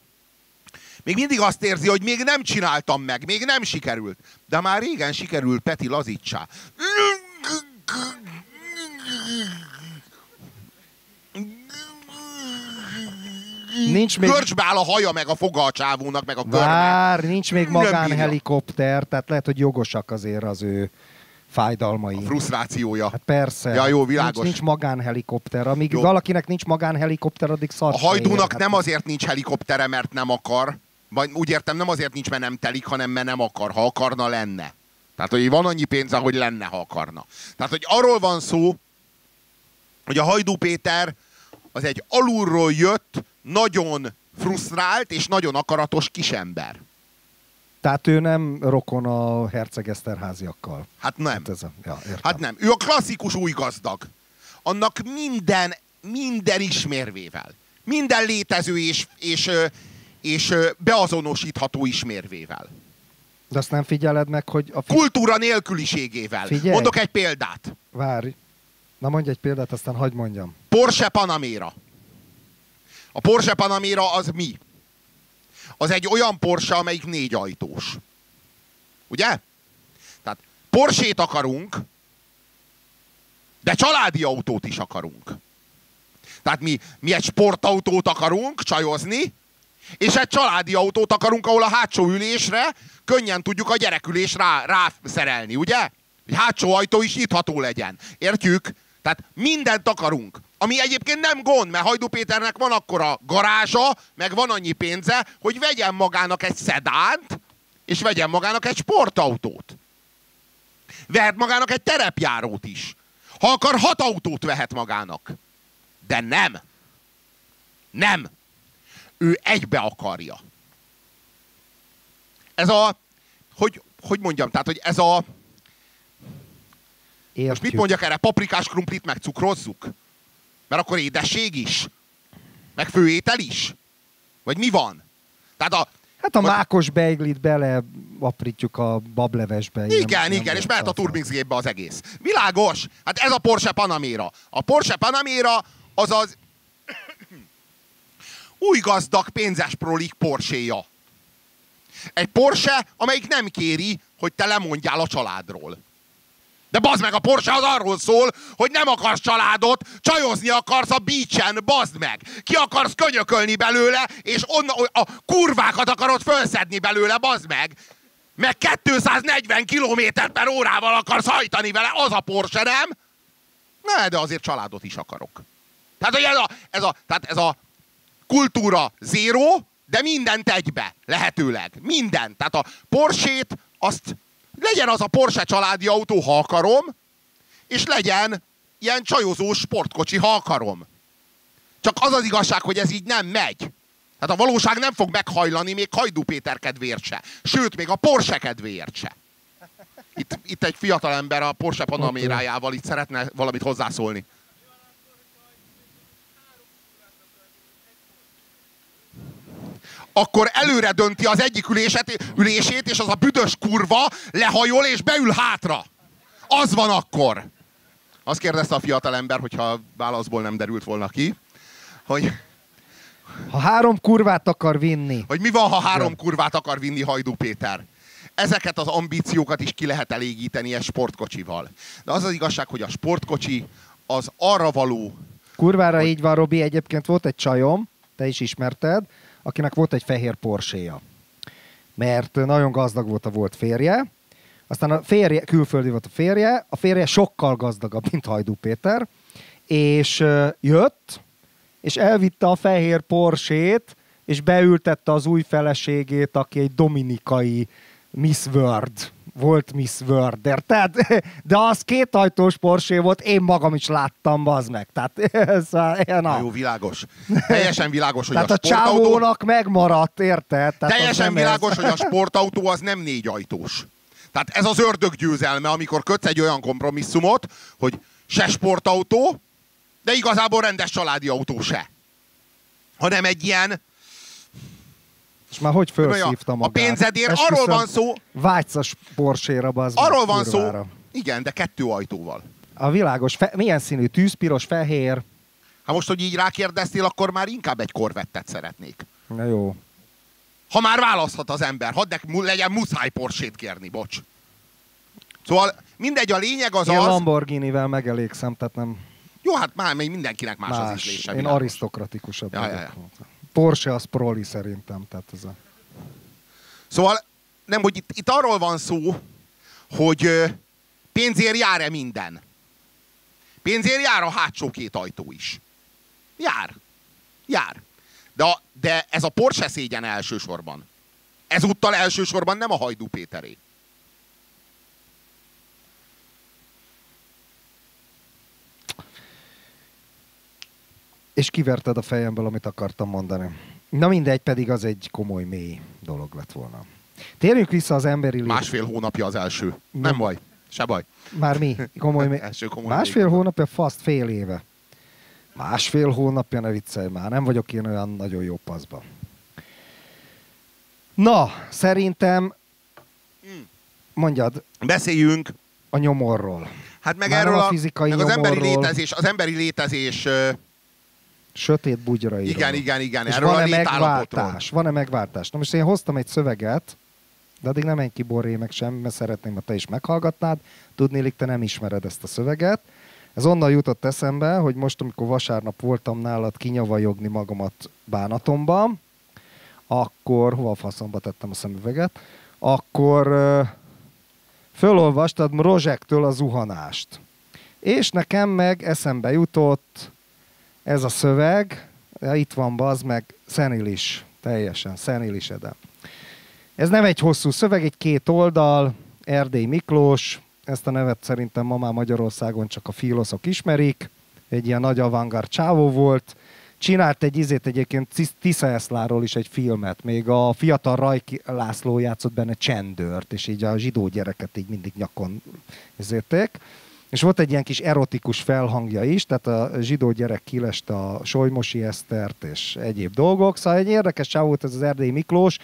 azt érzi, hogy még nem csináltam meg, még nem sikerült. De már régen sikerült, Peti, lazítsá. Görcsbe áll a haja, meg a foga a csávónak, meg a körme. Nincs még magánhelikopter, tehát lehet, hogy jogosak azért az ő fájdalmai. A frusztrációja. Hát persze. Ja, jó, világos. Nincs magánhelikopter. Amíg valakinek nincs magánhelikopter, addig szar. A Hajdúnak nem azért nincs helikoptere, mert nem akar. Vagy úgy értem, nem azért nincs, mert nem telik, hanem mert nem akar. Ha akarna, lenne. Tehát, hogy van annyi pénze, hogy lenne, ha akarna. Tehát, hogy arról van szó, hogy a Hajdú Péter az egy alulról jött, nagyon frusztrált és nagyon akaratos kisember. Tehát ő nem rokon a Herceg Eszterháziakkal. Hát nem. Hát nem. Ő a klasszikus új gazdag. Annak minden ismérvével. Minden létező és beazonosítható ismérvével. De azt nem figyeled meg, hogy... Kultúra nélküliségével. Figyelj. Mondok egy példát. Várj. Na mondj egy példát, aztán hagyd mondjam. Porsche Panamera. A Porsche Panamera az mi? Az egy olyan Porsche, amelyik 4 ajtós. Ugye? Tehát Porsche-t akarunk, de családi autót is akarunk. Tehát mi egy sportautót akarunk csajozni, És egy családi autót akarunk, ahol a hátsó ülésre könnyen tudjuk a gyerekülés rászerelni, ugye? Hogy hátsó ajtó is nyitható legyen. Értjük? Tehát mindent akarunk. Ami egyébként nem gond, mert Hajdú Péternek van akkora garázsa, meg van annyi pénze, hogy vegyen magának egy szedánt, és vegyen magának egy sportautót. Vehet magának egy terepjárót is. Ha akar, 6 autót vehet magának. De nem. Nem. Ő egybe akarja. Ez a... Hogy mondjam? Tehát, hogy ez a... Értjük. Most mit mondjak erre? Paprikás krumplit megcukrozzuk? Mert akkor édesség is? Meg főétel is? Vagy mi van? Tehát hát a mákos beiglit beleaprítjuk a bablevesbe. Igen, és mehet a turbinsgépbe az egész. Világos! Hát ez a Porsche Panamera. A Porsche Panamera az az új gazdag pénzes prolik Porsche-ja. Egy Porsche, amelyik nem kéri, hogy te lemondjál a családról. De bazd meg, a Porsche az arról szól, hogy nem akarsz családot, csajozni akarsz a beachen, bazd meg. Ki akarsz könyökölni belőle, és a kurvákat akarod fölszedni belőle, bazd meg. Meg 240 km/h akarsz hajtani vele, az a Porsche, nem? Ne, de azért családot is akarok. Tehát, hogy ez a kultúra zéró, de mindent egybe, lehetőleg. Mindent. Tehát a Porsche-t azt... Legyen az a Porsche családi autó, ha akarom, és legyen ilyen csajozós sportkocsi, ha akarom. Csak az az igazság, hogy ez így nem megy. Tehát a valóság nem fog meghajlani még Hajdú Péter kedvéért se. Sőt, még a Porsche kedvéért se. Itt egy fiatalember a Porsche Panamerájával itt szeretne valamit hozzászólni. Akkor előre dönti az egyik ülését, és az a büdös kurva lehajol, és beül hátra. Az van akkor. Azt kérdezte a fiatalember, hogyha válaszból nem derült volna ki, hogy... Ha 3 kurvát akar vinni. Hogy mi van, ha 3 kurvát akar vinni Hajdú Péter. Ezeket az ambíciókat is ki lehet elégíteni egy sportkocsival. De az az igazság, hogy a sportkocsi az arra való... Kurvára így van, Robi. Egyébként volt egy csajom, te is ismerted, akinek volt egy fehér Porsche-ja. Mert nagyon gazdag volt férje, aztán a férje, külföldi volt a férje sokkal gazdagabb, mint Hajdú Péter, és jött, és elvitte a fehér Porsche-t, és beültette az új feleségét, aki egy dominikai Miss World. Volt Miss World, érted? De az 2 ajtós Porsche volt, én magam is láttam, bazd meg. Tehát ez na jó, világos. Teljesen világos, hogy tehát a sportautó... csávónak megmaradt, érted? Tehát teljesen világos, hogy a sportautó az nem 4 ajtós. Tehát ez az ördög győzelme, amikor kötsz egy olyan kompromisszumot, hogy se sportautó, de igazából rendes családi autó se. Hanem egy ilyen... És már hogy felszívta magát. A pénzedért arról van szó... Vágysz a Porsche-ra, bazd meg. Arról van szó... Igen, de 2 ajtóval. A világos... Milyen színű? Tűzpiros, fehér? Hát most, hogy így rákérdeztél, akkor már inkább egy Corvettet szeretnék. Na jó. Ha már választhat az ember, hadd legyen muszáj Porsche-t kérni, bocs. Szóval mindegy, a lényeg az Én az... Lamborghini-vel megelégszem, tehát nem... Jó, hát már mindenkinek más az ízlése. Én arisztokratikusabb vagyok. Ja. Porsche az proli szerintem. Tehát ez a... Szóval, nem, hogy itt arról van szó, hogy pénzért jár-e minden. Pénzért jár a hátsó 2 ajtó is. Jár. De ez a Porsche szégyen elsősorban. Ezúttal elsősorban nem a Hajdú Péteré. És kiverted a fejemből, amit akartam mondani. Na mindegy, pedig az egy komoly, mély dolog lett volna. Térjünk vissza az emberi lét. 1,5 hónapja az első. Nem baj. Se baj. Már mi? Komoly, másfél hónapja, faszt fél éve. 1,5 hónapja, ne viccelj már. Nem vagyok én olyan nagyon jó paszba. Na, szerintem mondjad. Beszéljünk a nyomorról. Hát meg erről a fizikai meg nyomorról. Az emberi létezés sötét bugyrairól. Igen. Erről a létállapotról. Van-e megváltás? Na most én hoztam egy szöveget, de addig nem menj ki, Borré, meg semmi, mert szeretném, ha te is meghallgatnád. Tudnélik, te nem ismered ezt a szöveget. Ez onnan jutott eszembe, hogy most, amikor vasárnap voltam nálad kinyavajogni magamat bánatomban, akkor, hova a faszomba tettem a szemüveget, akkor fölolvastad Rozsektől a zuhanást. És nekem meg eszembe jutott ez a szöveg, itt van bazd meg, szenilis, teljesen szeniliseden. Ez nem egy hosszú szöveg, egy 2 oldal, Erdély Miklós, ezt a nevet szerintem ma már Magyarországon csak a filoszok ismerik, egy ilyen nagy avantgárd csávó volt, csinált egyébként Tisza Eszláról is egy filmet, még a fiatal Rajki László játszott benne csendőrt, és így a zsidó gyereket így mindig nyakon izélték. És volt egy ilyen kis erotikus felhangja is, tehát a zsidó gyerek kileste a Solymosi Esztert és egyéb dolgok. Szóval egy érdekes csávó volt ez az Erdély Miklós.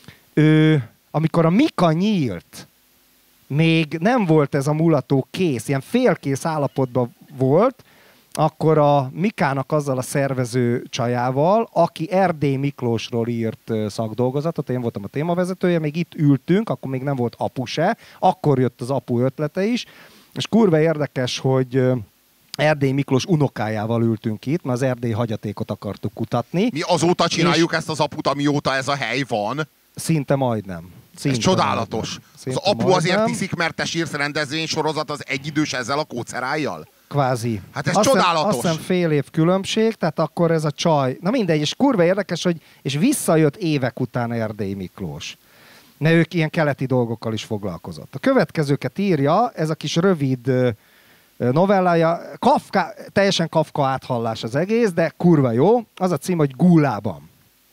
Amikor a Mika nyílt, még nem volt ez a mulató kész, ilyen félkész állapotban volt, akkor a Mikának azzal a szervező csajával, aki Erdély Miklósról írt szakdolgozatot, én voltam a témavezetője, még itt ültünk, akkor még nem volt apu se, akkor jött az apu ötlete is, és kurva érdekes, hogy Erdély Miklós unokájával ültünk itt, mert az erdélyi hagyatékot akartuk kutatni. Mi azóta csináljuk ezt az aput, amióta ez a hely van? Szinte majdnem. Ez csodálatos. Az apu azért tiszik, mert te sírsz rendezvénysorozat az egyidős ezzel a kócerájjal? Kvázi. Hát ez csodálatos. Azt hiszem fél év különbség, tehát akkor ez a csaj... Na mindegy, és kurva érdekes, hogy és visszajött évek után Erdély Miklós. Ne ők ilyen keleti dolgokkal is foglalkozott. A következőket írja, ez a kis rövid novellája, teljesen Kafka áthallás az egész, de kurva jó. Az a cím, hogy Gúlában.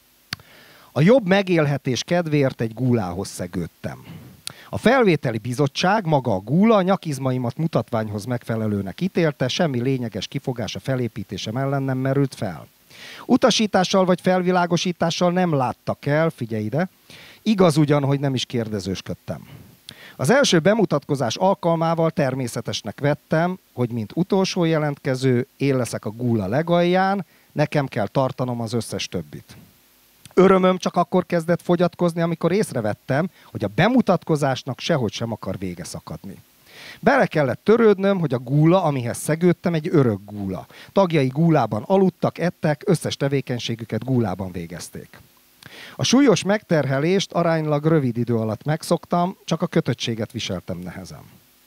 A jobb megélhetés kedvéért egy gúlához szegődtem. A felvételi bizottság, maga a gúla, nyakizmaimat mutatványhoz megfelelőnek ítélte, semmi lényeges kifogás a felépítésem ellen nem merült fel. Utasítással vagy felvilágosítással nem láttak el, figyelj ide, igaz ugyan, hogy nem is kérdezősködtem. Az első bemutatkozás alkalmával természetesnek vettem, hogy mint utolsó jelentkező én leszek a gúla legalján, nekem kell tartanom az összes többit. Örömöm csak akkor kezdett fogyatkozni, amikor észrevettem, hogy a bemutatkozásnak sehogy sem akar vége szakadni. Bele kellett törődnöm, hogy a gúla, amihez szegődtem, egy örök gúla. Tagjai gúlában aludtak, ettek, összes tevékenységüket gúlában végezték. A súlyos megterhelést aránylag rövid idő alatt megszoktam, csak a kötöttséget viseltem nehezen.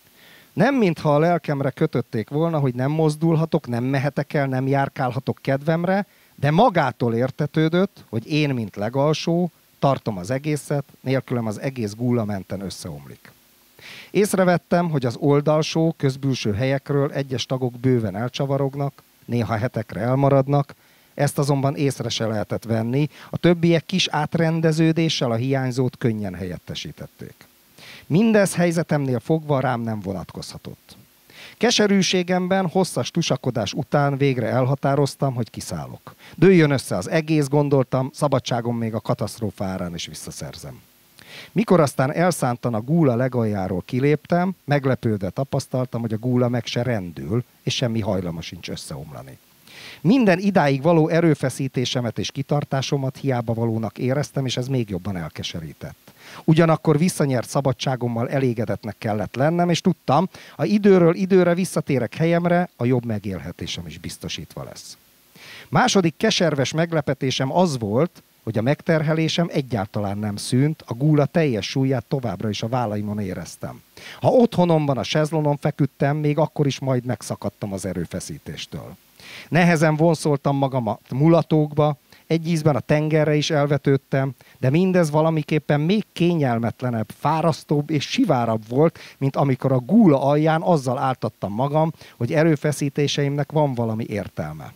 Nem mintha a lelkemre kötötték volna, hogy nem mozdulhatok, nem mehetek el, nem járkálhatok kedvemre, de magától értetődött, hogy én, mint legalsó, tartom az egészet, nélkülem az egész gúlamenten összeomlik. Észrevettem, hogy az oldalsó, közbülső helyekről egyes tagok bőven elcsavarognak, néha hetekre elmaradnak, ezt azonban észre se lehetett venni, a többiek kis átrendeződéssel a hiányzót könnyen helyettesítették. Mindez helyzetemnél fogva rám nem vonatkozhatott. Keserűségemben, hosszas tusakodás után végre elhatároztam, hogy kiszállok. Dőljön össze az egész, gondoltam, szabadságom még a katasztrófa árán is visszaszerzem. Mikor aztán elszántan a gúla legaljáról kiléptem, meglepődve tapasztaltam, hogy a gúla meg se rendül, és semmi hajlama sincs összeomlani. Minden idáig való erőfeszítésemet és kitartásomat hiába valónak éreztem, és ez még jobban elkeserített. Ugyanakkor visszanyert szabadságommal elégedetnek kellett lennem, és tudtam, ha időről időre visszatérek helyemre, a jobb megélhetésem is biztosítva lesz. Második keserves meglepetésem az volt, hogy a megterhelésem egyáltalán nem szűnt, a gúla teljes súlyát továbbra is a vállaimon éreztem. Ha otthonomban a sezlonon feküdtem, még akkor is majd megszakadtam az erőfeszítéstől. Nehezen vonszoltam magam a mulatókba, egy ízben a tengerre is elvetődtem, de mindez valamiképpen még kényelmetlenebb, fárasztóbb és sivárabb volt, mint amikor a gúla alján azzal áltattam magam, hogy erőfeszítéseimnek van valami értelme.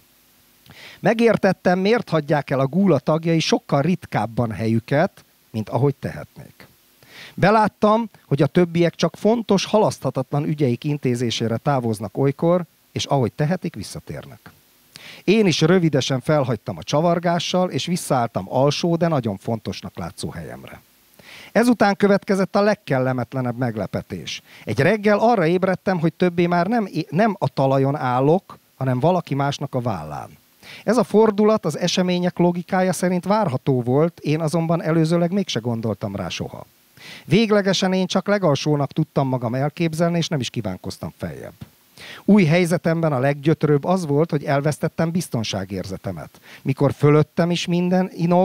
Megértettem, miért hagyják el a gúla tagjai sokkal ritkábban helyüket, mint ahogy tehetnék. Beláttam, hogy a többiek csak fontos, halaszthatatlan ügyeik intézésére távoznak olykor, és ahogy tehetik, visszatérnek. Én is rövidesen felhagytam a csavargással, és visszaálltam alsó, de nagyon fontosnak látszó helyemre. Ezután következett a legkellemetlenebb meglepetés. Egy reggel arra ébredtem, hogy többé már nem a talajon állok, hanem valaki másnak a vállán. Ez a fordulat az események logikája szerint várható volt, én azonban előzőleg mégse gondoltam rá soha. Véglegesen én csak legalsónak tudtam magam elképzelni, és nem is kívánkoztam feljebb. Új helyzetemben a leggyötrőbb az volt, hogy elvesztettem biztonságérzetemet. Mikor fölöttem is minden inog,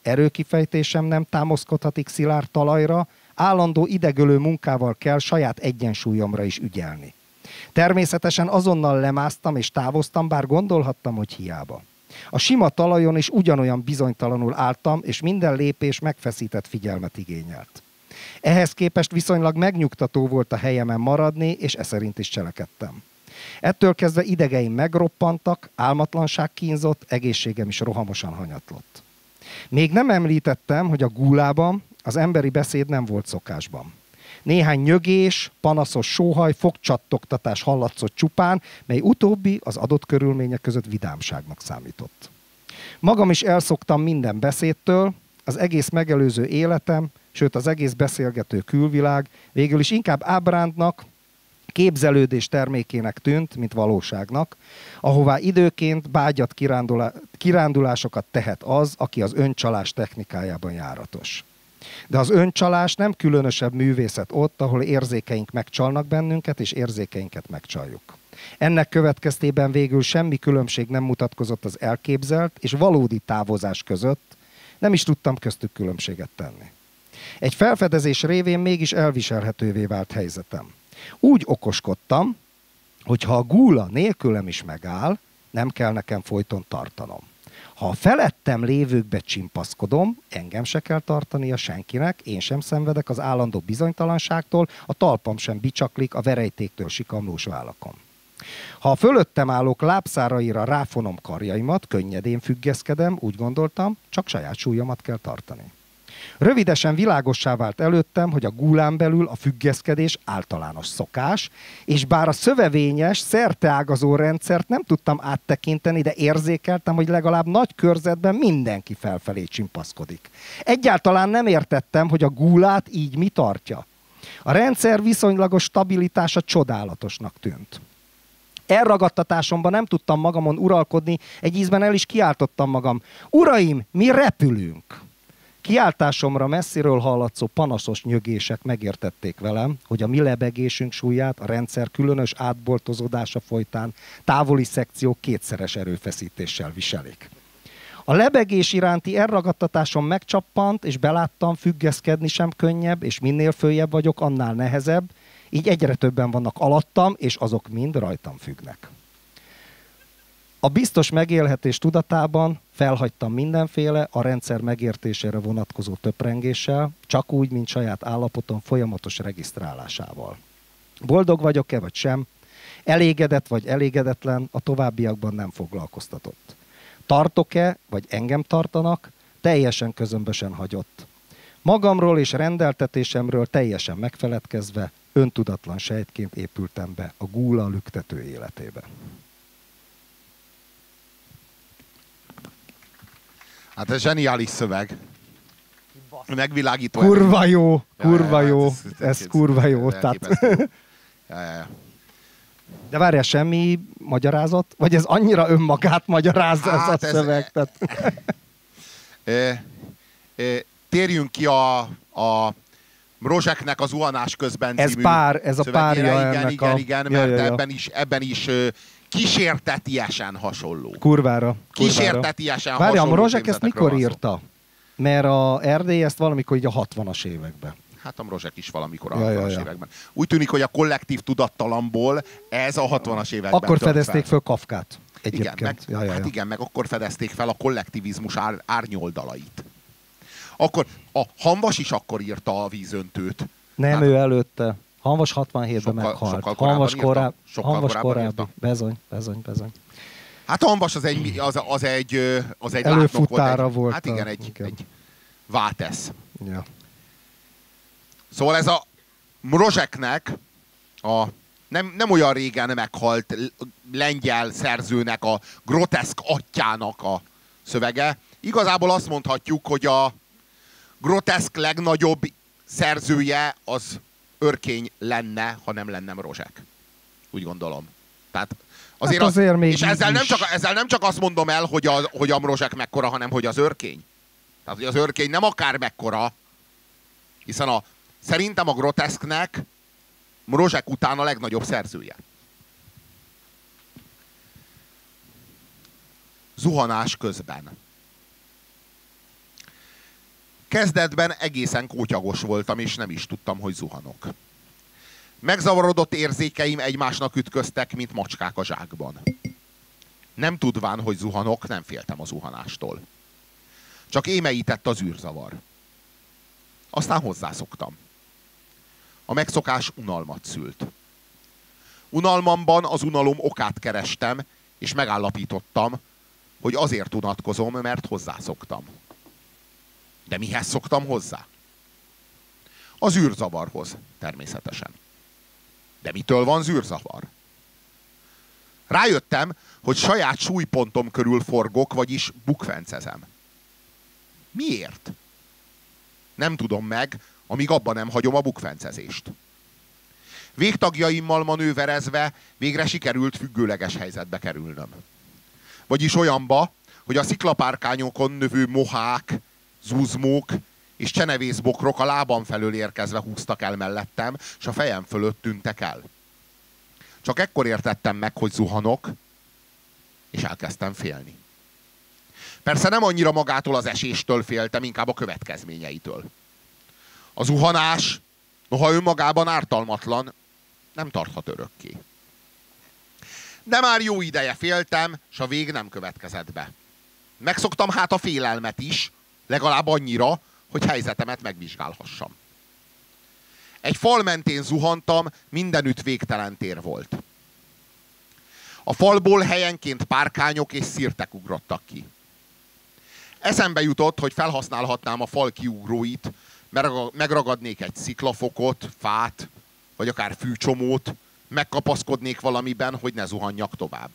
erőkifejtésem nem támaszkodhatik szilárd talajra, állandó idegölő munkával kell saját egyensúlyomra is ügyelni. Természetesen azonnal lemásztam és távoztam, bár gondolhattam, hogy hiába. A sima talajon is ugyanolyan bizonytalanul álltam, és minden lépés megfeszített figyelmet igényelt. Ehhez képest viszonylag megnyugtató volt a helyemen maradni, és eszerint is cselekedtem. Ettől kezdve idegeim megroppantak, álmatlanság kínzott, egészségem is rohamosan hanyatlott. Még nem említettem, hogy a gúlában az emberi beszéd nem volt szokásban. Néhány nyögés, panaszos sóhaj, fogcsattogtatás hallatszott csupán, mely utóbbi az adott körülmények között vidámságnak számított. Magam is elszoktam minden beszédtől, az egész megelőző életem, sőt az egész beszélgető külvilág végül is inkább ábrándnak, képzelődés termékének tűnt, mint valóságnak, ahová időként bágyat kirándulásokat tehet az, aki az öncsalás technikájában járatos. De az öncsalás nem különösebb művészet ott, ahol érzékeink megcsalnak bennünket, és érzékeinket megcsaljuk. Ennek következtében végül semmi különbség nem mutatkozott az elképzelt és valódi távozás között, nem is tudtam köztük különbséget tenni. Egy felfedezés révén mégis elviselhetővé vált helyzetem. Úgy okoskodtam, hogy ha a gúla nélkülem is megáll, nem kell nekem folyton tartanom. Ha a felettem lévőkbe csimpaszkodom, engem se kell tartania senkinek, én sem szenvedek az állandó bizonytalanságtól, a talpam sem bicsaklik a verejtéktől sikamlós vállakon. Ha a fölöttem állók lábszáraira ráfonom karjaimat, könnyedén függeszkedem, úgy gondoltam, csak saját súlyomat kell tartani. Rövidesen világossá vált előttem, hogy a gúlán belül a függeszkedés általános szokás, és bár a szövevényes, szerteágazó rendszert nem tudtam áttekinteni, de érzékeltem, hogy legalább nagy körzetben mindenki felfelé csimpaszkodik. Egyáltalán nem értettem, hogy a gúlát így mi tartja. A rendszer viszonylagos stabilitása csodálatosnak tűnt. Elragadtatásomban nem tudtam magamon uralkodni, egy ízben el is kiáltottam magam. Uraim, mi repülünk! Kiáltásomra messziről hallatszó panaszos nyögések megértették velem, hogy a mi lebegésünk súlyát a rendszer különös átboltozódása folytán távoli szekciók kétszeres erőfeszítéssel viselik. A lebegés iránti elragadtatásom megcsappant, és beláttam, függeszkedni sem könnyebb, és minél följebb vagyok, annál nehezebb, így egyre többen vannak alattam, és azok mind rajtam függnek. A biztos megélhetés tudatában felhagytam mindenféle a rendszer megértésére vonatkozó töprengéssel, csak úgy, mint saját állapotom folyamatos regisztrálásával. Boldog vagyok-e vagy sem, elégedett vagy elégedetlen, a továbbiakban nem foglalkoztatott. Tartok-e, vagy engem tartanak, teljesen közömbösen hagyott. Magamról és rendeltetésemről teljesen megfeledkezve, öntudatlan sejtként épültem be a gúla lüktető életébe. Hát ez zseniális szöveg. Megvilágító. Kurva jó, kurva jó. Ez kurva jó. De várjál, semmi magyarázat? Vagy ez annyira önmagát magyarázza ez a szöveg? Térjünk ki a Mrozseknek az Zuhanás közben ez című ez a párja ennek igen, mert ebben is kísértetiesen hasonló. Kurvára. Kísértetiesen hasonló. Várjál, a Mrozsek ezt mikor írta? Mert a Erdély ezt valamikor így a 60-as években. Hát a Mrozsek is valamikor a 60-as években. Úgy tűnik, hogy a kollektív tudattalamból ez a 60-as években akkor fedezték föl Kafkát. Igen, igen, meg akkor fedezték fel a kollektivizmus árnyoldalait. Akkor a Hamvas is akkor írta a Vízöntőt. Nem, hát, ő előtte. Hamvas 67-ben meghalt. Hamvas korábbi. Bezony. Hát Hamvas az egy előfutára volt. Hát igen, egy vátesz. Ja. Szóval ez a Mrozseknek nem olyan régen meghalt lengyel szerzőnek, a groteszk atyának a szövege. Igazából azt mondhatjuk, hogy a groteszk legnagyobb szerzője az Örkény lenne, ha nem lenne Mrozsek. Úgy gondolom. Tehát azért és ezzel nem csak azt mondom el, hogy a Mrozsek mekkora, hanem hogy az Örkény. Tehát, hogy az Örkény nem akár mekkora, hiszen szerintem a groteszknek Mrozsek után a legnagyobb szerzője. Zuhanás közben. Kezdetben egészen kótyagos voltam, és nem is tudtam, hogy zuhanok. Megzavarodott érzékeim egymásnak ütköztek, mint macskák a zsákban. Nem tudván, hogy zuhanok, nem féltem a zuhanástól. Csak émeített az űrzavar. Aztán hozzászoktam. A megszokás unalmat szült. Unalmamban az unalom okát kerestem, és megállapítottam, hogy azért unatkozom, mert hozzászoktam. De mihez szoktam hozzá? Az űrzavarhoz, természetesen. De mitől van zűrzavar? Rájöttem, hogy saját súlypontom körül forgok, vagyis bukfencezem. Miért? Nem tudom meg, amíg abban nem hagyom a bukfencezést. Végtagjaimmal manőverezve végre sikerült függőleges helyzetbe kerülnöm. Vagyis olyanba, hogy a sziklapárkányokon növő mohák, zuzmók és csenevészbokrok a lábam felől érkezve húztak el mellettem, és a fejem fölött tűntek el. Csak ekkor értettem meg, hogy zuhanok, és elkezdtem félni. Persze nem annyira magától az eséstől féltem, inkább a következményeitől. A zuhanás, noha önmagában ártalmatlan, nem tarthat örökké. De már jó ideje féltem, s a vég nem következett be. Megszoktam hát a félelmet is, legalább annyira, hogy helyzetemet megvizsgálhassam. Egy fal mentén zuhantam, mindenütt végtelen tér volt. A falból helyenként párkányok és szirtek ugrottak ki. Eszembe jutott, hogy felhasználhatnám a fal kiugróit, megragadnék egy sziklafokot, fát, vagy akár fűcsomót, megkapaszkodnék valamiben, hogy ne zuhanjak tovább.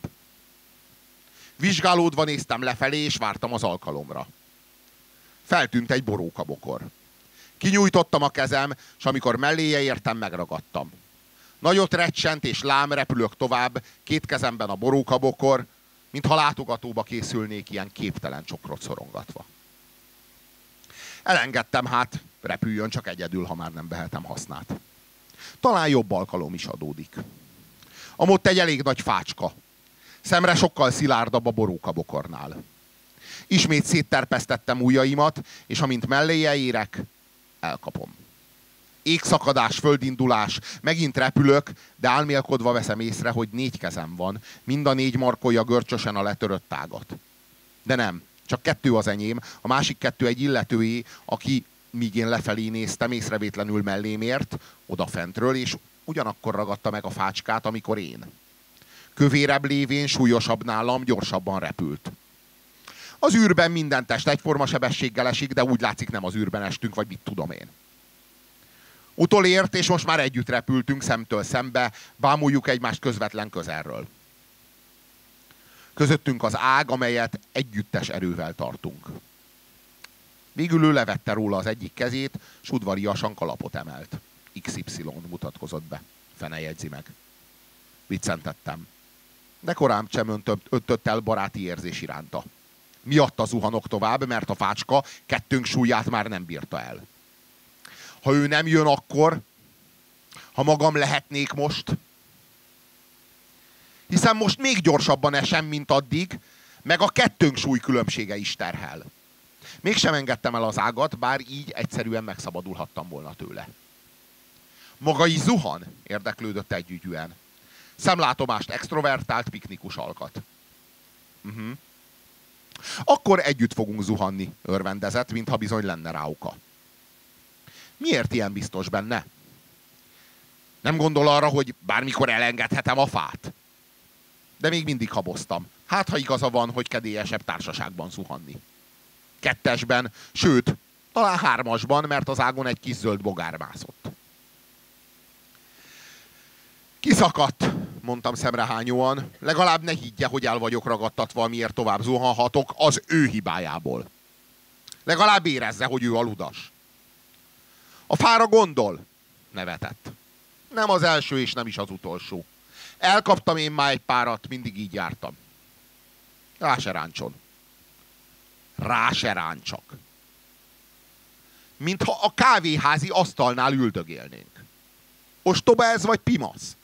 Vizsgálódva néztem lefelé, és vártam az alkalomra. Feltűnt egy borókabokor. Kinyújtottam a kezem, és amikor melléje értem, megragadtam. Nagyot recsent, és lám repülök tovább, két kezemben a borókabokor, mintha látogatóba készülnék ilyen képtelen csokrot szorongatva. Elengedtem hát, repüljön csak egyedül, ha már nem vehetem hasznát. Talán jobb alkalom is adódik. Amott egy elég nagy fácska. Szemre sokkal szilárdabb a borókabokornál. Ismét szétterpesztettem ujjaimat, és amint melléje érek, elkapom. Égszakadás, földindulás, megint repülök, de álmélkodva veszem észre, hogy 4 kezem van, mind a 4 markolja görcsösen a letörött tágat. De nem, csak 2 az enyém, a másik 2 egy illetőé, aki, míg én lefelé néztem, észrevétlenül mellém ért, odafentről, és ugyanakkor ragadta meg a fácskát, amikor én. Kövérebb lévén, súlyosabb nálam, gyorsabban repült. Az űrben minden test egyforma sebességgel esik, de úgy látszik, nem az űrben estünk, vagy mit tudom én. Utolért, és most már együtt repültünk szemtől szembe, bámuljuk egymást közvetlen közelről. Közöttünk az ág, amelyet együttes erővel tartunk. Végül ő levette róla az egyik kezét, s udvariasan kalapot emelt. XY mutatkozott be. Fene jegyzi meg. Viccentettem. De korán sem öntött el baráti érzés iránta. Miatta zuhanok tovább, mert a fácska 2 súlyát már nem bírta el. Ha ő nem jön, akkor, ha magam lehetnék most, hiszen most még gyorsabban esem, mint addig, meg a 2 súly különbsége is terhel. Mégsem engedtem el az ágat, bár így egyszerűen megszabadulhattam volna tőle. Maga is zuhan? Érdeklődött együgyűen. Szemlátomást extrovertált, piknikus alkat. Akkor együtt fogunk zuhanni, örvendezett, mintha bizony lenne rá oka. Miért ilyen biztos benne? Nem gondol arra, hogy bármikor elengedhetem a fát? De még mindig haboztam. Hát, ha igaza van, hogy kedélyesebb társaságban zuhanni. 2-esben, sőt, talán 3-asban, mert az ágon egy kis zöld bogár mászott. Kiszakadt, mondtam szemrehányóan. Legalább ne higgye, hogy el vagyok ragadtatva, amiért tovább zuhanhatok, az ő hibájából. Legalább érezze, hogy ő a ludas. A fára gondol? Nevetett. Nem az első, és nem is az utolsó. Elkaptam én már egy párat, mindig így jártam. Rá se ráncson. Rá se ráncsak. Mintha a kávéházi asztalnál üldögélnénk. Ostoba ez, vagy pimasz?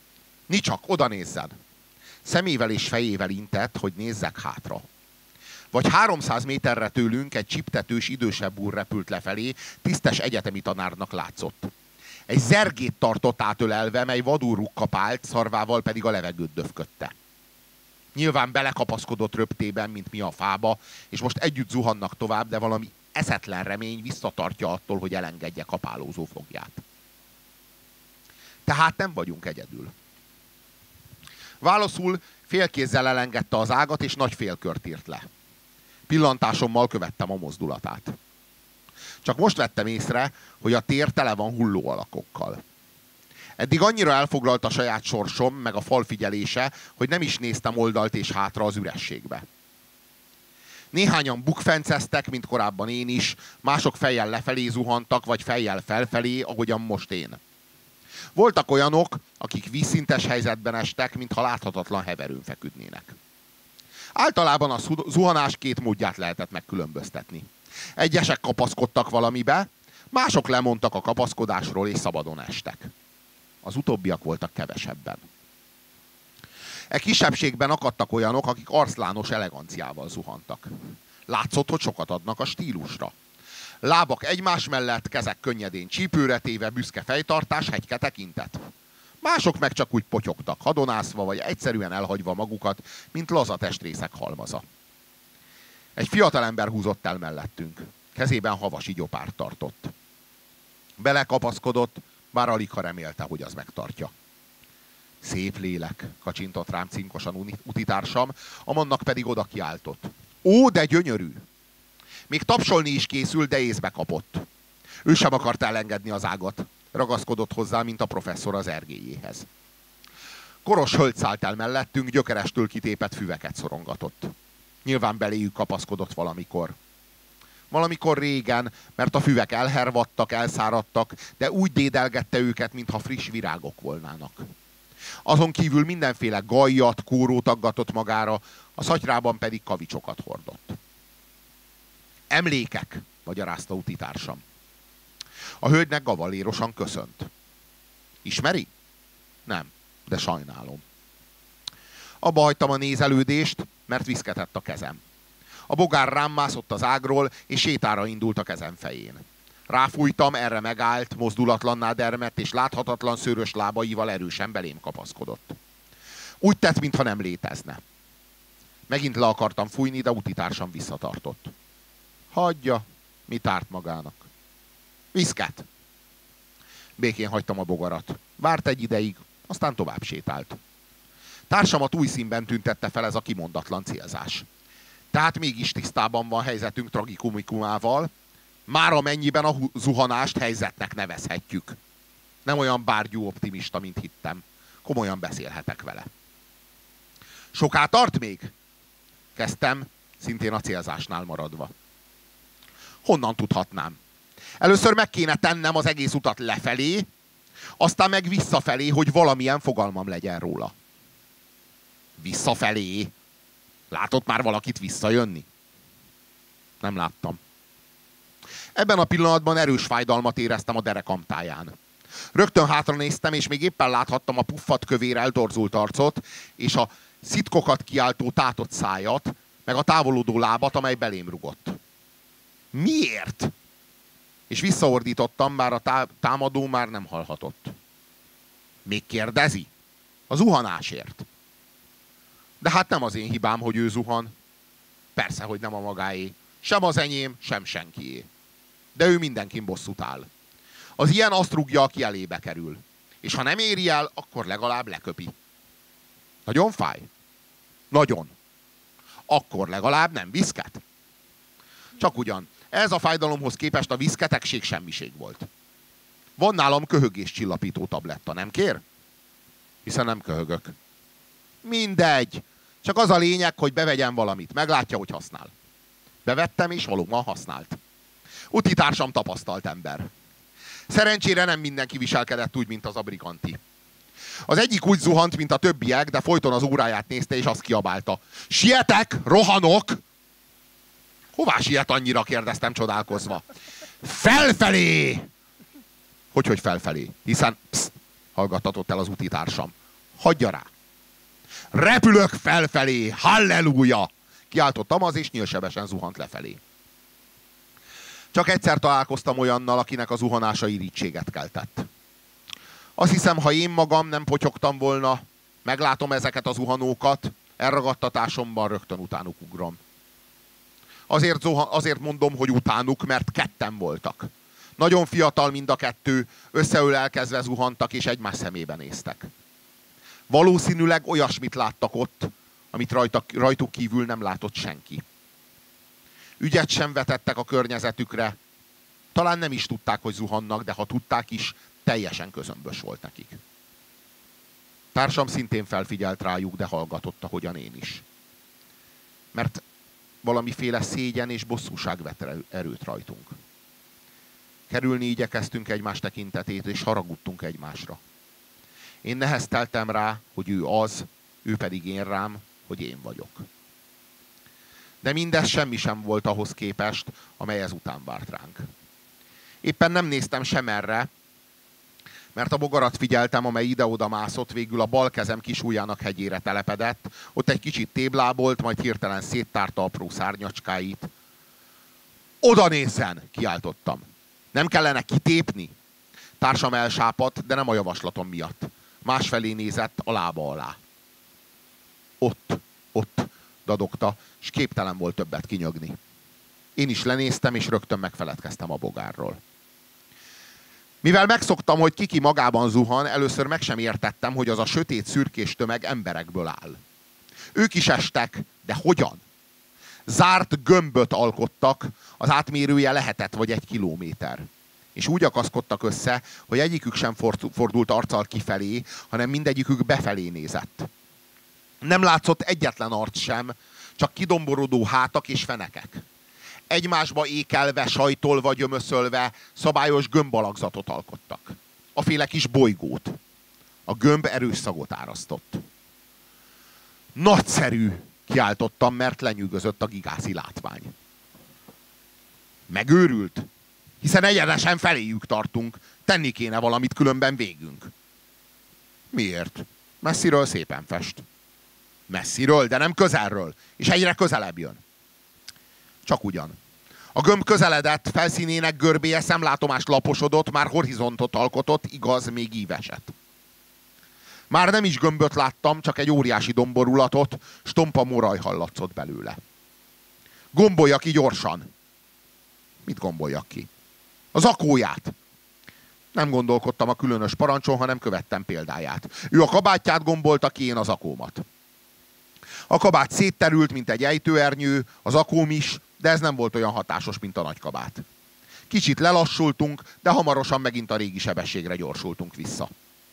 Nicsak, oda nézzen. Szemével és fejével intett, hogy nézzek hátra. Vagy 300 méterre tőlünk egy csiptetős idősebb úr repült lefelé, tisztes egyetemi tanárnak látszott. Egy zergét tartott átölelve, mely vadul rukkapált, szarvával pedig a levegőt döfködte. Nyilván belekapaszkodott röptében, mint mi a fába, és most együtt zuhannak tovább, de valami eszetlen remény visszatartja attól, hogy elengedje kapálózó fogját. Tehát nem vagyunk egyedül. Válaszul félkézzel elengedte az ágat, és nagy félkört írt le. Pillantásommal követtem a mozdulatát. Csak most vettem észre, hogy a tér tele van hulló alakokkal. Eddig annyira elfoglalt a saját sorsom, meg a fal figyelése, hogy nem is néztem oldalt és hátra az ürességbe. Néhányan bukfenceztek, mint korábban én is, mások fejjel lefelé zuhantak, vagy fejjel felfelé, ahogyan most én. Voltak olyanok, akik vízszintes helyzetben estek, mintha láthatatlan heverőn feküdnének. Általában a zuhanás két módját lehetett megkülönböztetni. Egyesek kapaszkodtak valamibe, mások lemondtak a kapaszkodásról és szabadon estek. Az utóbbiak voltak kevesebben. E kisebbségben akadtak olyanok, akik arszlános eleganciával zuhantak. Látszott, hogy sokat adnak a stílusra. Lábak egymás mellett, kezek könnyedén csípőre téve, büszke fejtartás, hegyke tekintet. Mások meg csak úgy potyogtak, hadonászva vagy egyszerűen elhagyva magukat, mint laza testrészek halmaza. Egy fiatalember húzott el mellettünk. Kezében havas igyopárt tartott. Belekapaszkodott, bár aligha remélte, hogy az megtartja. Szép lélek, kacsintott rám cinkosan utitársam, Amannak pedig oda kiáltott. Ó, de gyönyörű! Még tapsolni is készült, de észbe kapott. Ő sem akart elengedni az ágat. Ragaszkodott hozzá, mint a professzor az ergélyéhez. Koros hölgy szállt el mellettünk, gyökerestől kitépett füveket szorongatott. Nyilván beléjük kapaszkodott valamikor. Valamikor régen, mert a füvek elhervadtak, elszáradtak, de úgy dédelgette őket, mintha friss virágok volnának. Azon kívül mindenféle gajjat, kórót aggatott magára, a szatyrában pedig kavicsokat hordott. Emlékek, magyarázta utitársam. A hölgynek gavalérosan köszönt. Ismeri? Nem, de sajnálom. Abba hagytam a nézelődést, mert viszketett a kezem. A bogár rám mászott az ágról, és sétára indult a kezem fején. Ráfújtam, erre megállt, mozdulatlanná dermedt, és láthatatlan szőrös lábaival erősen belém kapaszkodott. Úgy tett, mintha nem létezne. Megint le akartam fújni, de utitársam visszatartott. Hagyja, mit árt magának. Viszket! Békén hagytam a bogarat. Várt egy ideig, aztán tovább sétált. Társamat új színben tüntette fel ez a kimondatlan célzás. Tehát mégis tisztában van helyzetünk tragikumikumával, már amennyiben a zuhanást helyzetnek nevezhetjük. Nem olyan bárgyú optimista, mint hittem. Komolyan beszélhetek vele. Soká tart még? Kezdtem, szintén a célzásnál maradva. Honnan tudhatnám? Először meg kéne tennem az egész utat lefelé, aztán meg visszafelé, hogy valamilyen fogalmam legyen róla. Visszafelé? Látott már valakit visszajönni? Nem láttam. Ebben a pillanatban erős fájdalmat éreztem a derekam táján. Rögtön hátra néztem, és még éppen láthattam a puffat kövér eltorzult arcot, és a szitkokat kiáltó tátott szájat, meg a távolodó lábat, amely belém rugott. Miért? És visszaordítottam, bár a támadó már nem hallhatott. Még kérdezi? A zuhanásért. De hát nem az én hibám, hogy ő zuhan. Persze, hogy nem a magáé. Sem az enyém, sem senkié. De ő mindenkin bosszút áll. Az ilyen azt rúgja, aki elébe kerül. És ha nem éri el, akkor legalább leköpi. Nagyon fáj? Nagyon. Akkor legalább nem viszket? Csak ugyan. Ez a fájdalomhoz képest a viszketegség semmiség volt. Van nálam köhögés csillapító tabletta, nem kér? Hiszen nem köhögök. Mindegy. Csak az a lényeg, hogy bevegyen valamit. Meglátja, hogy használ. Bevettem, és valóban használt. Utitársam tapasztalt ember. Szerencsére nem mindenki viselkedett úgy, mint az a briganti. Az egyik úgy zuhant, mint a többiek, de folyton az óráját nézte, és azt kiabálta. Sietek! Rohanok! Hová siet annyira? Kérdeztem csodálkozva. Felfelé! Hogy felfelé? Hiszen hallgattatott el az utitársam. Hagyja rá! Repülök felfelé! Halleluja! Kiáltottam az, és nyílsebesen zuhant lefelé. Csak egyszer találkoztam olyannal, akinek a zuhanása irítséget keltett. Azt hiszem, ha én magam nem potyogtam volna, meglátom ezeket a zuhanókat, elragadtatásomban rögtön utánuk ugrom. Azért mondom, hogy utánuk, mert ketten voltak. Nagyon fiatal mind a kettő, összeölelkezve zuhantak, és egymás szemébe néztek. Valószínűleg olyasmit láttak ott, amit rajtuk kívül nem látott senki. Ügyet sem vetettek a környezetükre. Talán nem is tudták, hogy zuhannak, de ha tudták is, teljesen közömbös volt nekik. Társam szintén felfigyelt rájuk, de hallgatott, ahogyan én is. Mert valamiféle szégyen és bosszúság vett erőt rajtunk. Kerülni igyekeztünk egymás tekintetét, és haragudtunk egymásra. Én nehezteltem rá, hogy ő az, ő pedig én rám, hogy én vagyok. De mindez semmi sem volt ahhoz képest, amely ezután várt ránk. Éppen nem néztem sem erre, mert a bogarat figyeltem, amely ide-oda mászott, végül a bal kezem kis ujjának hegyére telepedett, ott egy kicsit téblábolt, majd hirtelen széttárta apró szárnyacskáit. Oda nézzen! Kiáltottam. Nem kellene kitépni? Társam elsápadt, de nem a javaslatom miatt. Másfelé nézett a lába alá. Ott, dadogta, és képtelen volt többet kinyögni. Én is lenéztem, és rögtön megfeledkeztem a bogárról. Mivel megszoktam, hogy kiki magában zuhan, először meg sem értettem, hogy az a sötét szürkés tömeg emberekből áll. Ők is estek, de hogyan? Zárt gömböt alkottak, az átmérője lehetett vagy 1 kilométer. És úgy akaszkodtak össze, hogy egyikük sem fordult arccal kifelé, hanem mindegyikük befelé nézett. Nem látszott egyetlen arc sem, csak kidomborodó hátak és fenekek. Egymásba ékelve, sajtolva, gyömöszölve szabályos gömbalakzatot alkottak. Aféle kis bolygót. A gömb erős szagot árasztott. Nagyszerű! Kiáltottam, mert lenyűgözött a gigászi látvány. Megőrült? Hiszen egyenesen feléjük tartunk. Tenni kéne valamit, különben végünk. Miért? Messziről szépen fest. Messziről, de nem közelről. És egyre közelebb jön. Csak ugyan. A gömb közeledett, felszínének görbéje szemlátomást laposodott, már horizontot alkotott, igaz, még ívesett. Már nem is gömböt láttam, csak egy óriási domborulatot, s tompa moraj hallatszott belőle. Gombolja ki gyorsan! Mit gomboljak ki? Az akóját! Nem gondolkodtam a különös parancson, hanem követtem példáját. Ő a kabátját gombolta ki, én az akómat. A kabát szétterült, mint egy ejtőernyő, az akóm is, de ez nem volt olyan hatásos, mint a nagy kabát. Kicsit lelassultunk, de hamarosan megint a régi sebességre gyorsultunk vissza.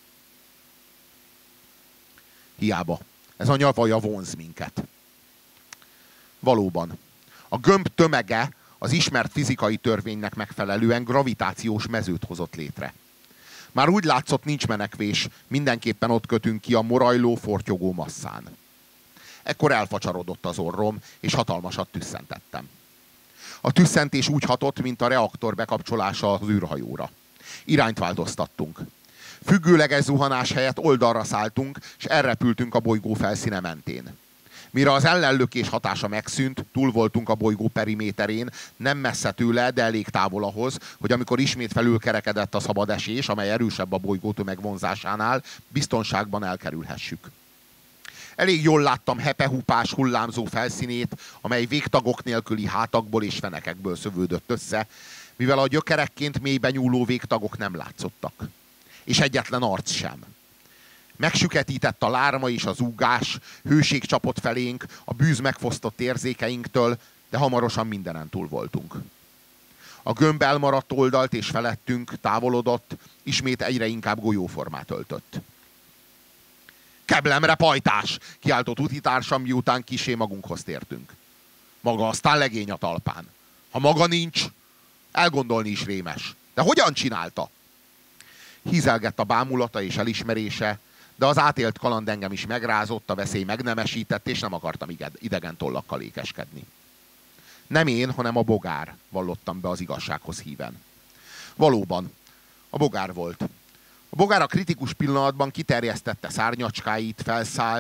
Hiába. Ez a nyavaja vonz minket. Valóban. A gömb tömege az ismert fizikai törvénynek megfelelően gravitációs mezőt hozott létre. Már úgy látszott, nincs menekvés, mindenképpen ott kötünk ki a morajló, fortyogó masszán. Ekkor elfacsarodott az orrom, és hatalmasat tüsszentettem. A tüsszentés úgy hatott, mint a reaktor bekapcsolása az űrhajóra. Irányt változtattunk. Függőleges zuhanás helyett oldalra szálltunk, és elrepültünk a bolygó felszíne mentén. Mire az ellenlökés hatása megszűnt, túl voltunk a bolygó periméterén, nem messze tőle, de elég távol ahhoz, hogy amikor ismét felülkerekedett a szabad esés, amely erősebb a bolygó tömegvonzásánál, biztonságban elkerülhessük. Elég jól láttam hepehupás hullámzó felszínét, amely végtagok nélküli hátakból és fenekekből szövődött össze, mivel a gyökerekként mélyben nyúló végtagok nem látszottak. És egyetlen arc sem. Megsüketített a lárma és az zúgás, hőség csapott felénk, a bűz megfosztott érzékeinktől, de hamarosan mindenen túl voltunk. A gömb elmaradt oldalt és felettünk távolodott, ismét egyre inkább golyóformát öltött. Keblemre, pajtás! Kiáltott utitársam, miután kissé magunkhoz tértünk. Maga aztán legény a talpán. Ha maga nincs, elgondolni is rémes. De hogyan csinálta? Hízelgett a bámulata és elismerése, de az átélt kaland engem is megrázott, a veszély megnemesített, és nem akartam idegen tollakkal ékeskedni. Nem én, hanem a bogár, vallottam be az igazsághoz híven. Valóban, a bogár volt. A bogár a kritikus pillanatban kiterjesztette szárnyacskáit, felszállt,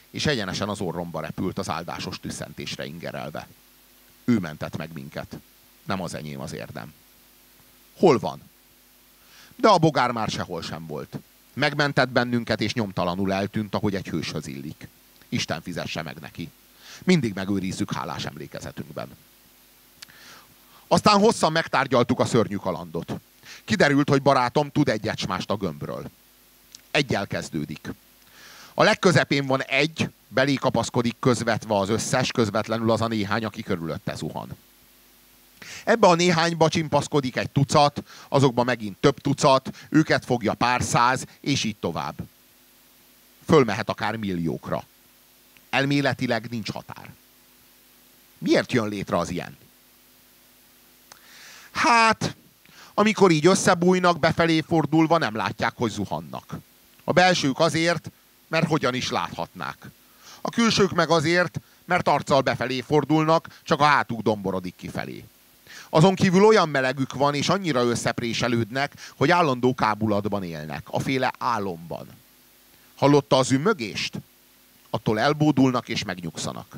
és egyenesen az orromba repült az áldásos tüsszentésre ingerelve. Ő mentett meg minket. Nem az enyém az érdem. Hol van? De a bogár már sehol sem volt. Megmentett bennünket, és nyomtalanul eltűnt, ahogy egy hőshöz illik. Isten fizesse meg neki. Mindig megőrizzük hálás emlékezetünkben. Aztán hosszan megtárgyaltuk a szörnyű kalandot. Kiderült, hogy barátom tud egy ecsmást a gömbről. Egyel kezdődik. A legközepén van egy, belé kapaszkodik közvetve az összes, közvetlenül az a néhány, aki körülötte zuhan. Ebbe a néhányba csimpaszkodik egy tucat, azokba megint több tucat, őket fogja pár száz, és így tovább. Fölmehet akár milliókra. Elméletileg nincs határ. Miért jön létre az ilyen? Hát, amikor így összebújnak, befelé fordulva nem látják, hogy zuhannak. A belsők azért, mert hogyan is láthatnák. A külsők meg azért, mert arccal befelé fordulnak, csak a hátuk domborodik kifelé. Azon kívül olyan melegük van, és annyira összepréselődnek, hogy állandó kábulatban élnek, aféle álomban. Hallotta az ümmögést? Attól elbódulnak és megnyugszanak.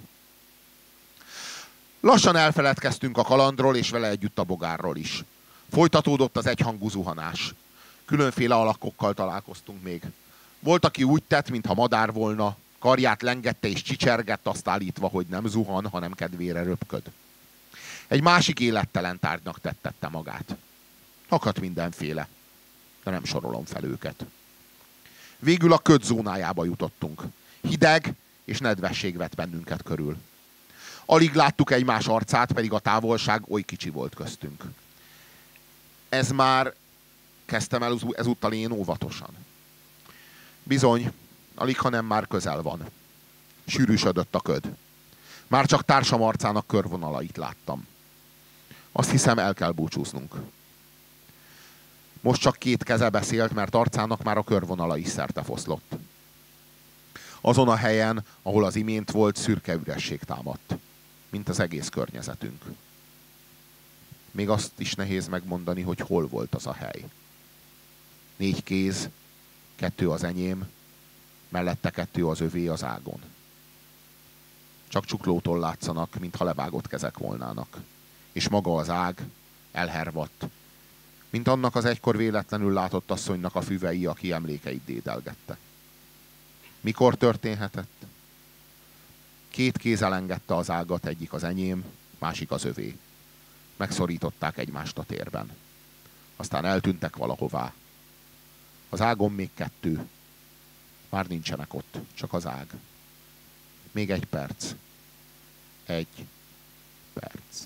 Lassan elfeledkeztünk a kalandról, és vele együtt a bogárról is. Folytatódott az egyhangú zuhanás. Különféle alakokkal találkoztunk még. Volt, aki úgy tett, mintha madár volna, karját lengette és csicsergett, azt állítva, hogy nem zuhan, hanem kedvére röpköd. Egy másik élettelen tárgynak tettette magát. Akadt mindenféle, de nem sorolom fel őket. Végül a köd zónájába jutottunk. Hideg és nedvesség vett bennünket körül. Alig láttuk egymás arcát, pedig a távolság oly kicsi volt köztünk. Ez már, kezdtem el ezúttal én óvatosan. Bizony, alig, hanem már közel van. Sűrűsödött a köd. Már csak társam arcának körvonalait láttam. Azt hiszem, el kell búcsúznunk. Most csak két keze beszélt, mert arcának már a körvonala is szertefoszlott. Azon a helyen, ahol az imént volt, szürke üresség támadt, mint az egész környezetünk. Még azt is nehéz megmondani, hogy hol volt az a hely. 4 kéz, 2 az enyém, mellette 2 az övé az ágon. Csak csuklótól látszanak, mintha levágott kezek volnának. És maga az ág elhervadt, mint annak az egykor véletlenül látott asszonynak a füvei, aki emlékeit dédelgette. Mikor történhetett? 2 kéz elengedte az ágat, egyik az enyém, másik az övé. Megszorították egymást a térben. Aztán eltűntek valahová. Az ágon még 2. Már nincsenek ott, csak az ág. Még 1 perc. 1 perc.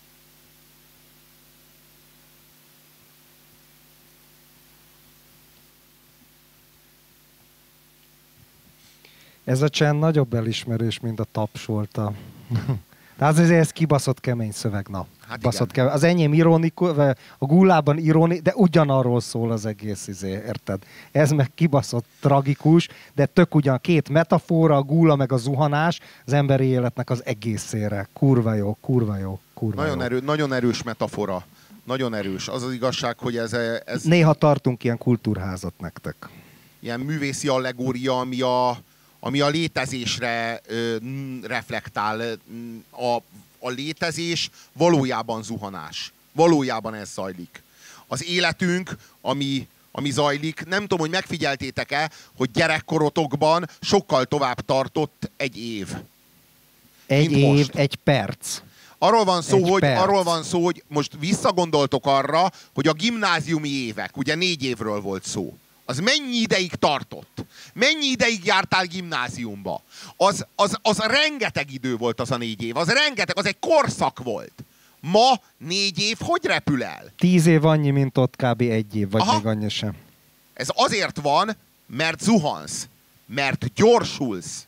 Ez a csend nagyobb elismerés, mint a taps volt a... Tehát azért ez kibaszott kemény szöveg, na. Hát baszott kemény. Az enyém ironikus, a Gulában de ugyanarról szól az egész, érted? Ez meg kibaszott tragikus, de tök ugyan 2 metafora, a Gula meg a zuhanás az emberi életnek az egészére. Kurva jó, kurva jó, kurva nagyon jó. Nagyon erős metafora. Nagyon erős. Az az igazság, hogy ez... Néha tartunk ilyen kultúrházat nektek. Ilyen művészi allegória, ami a létezésre reflektál. A létezés valójában zuhanás. Valójában ez zajlik. Az életünk, ami zajlik, nem tudom, hogy megfigyeltétek-e, hogy gyerekkorotokban sokkal tovább tartott egy év. Egy év, most. 1 perc. Arról van szó, hogy most visszagondoltok arra, hogy a gimnáziumi évek, ugye 4 évről volt szó. Az mennyi ideig tartott? Mennyi ideig jártál gimnáziumba? Az rengeteg idő volt az a 4 év. Az rengeteg, az egy korszak volt. Ma 4 év hogy repül el? 10 év annyi, mint ott kb. 1 év, vagy Aha. még annyi sem. Ez azért van, mert zuhansz. Mert gyorsulsz.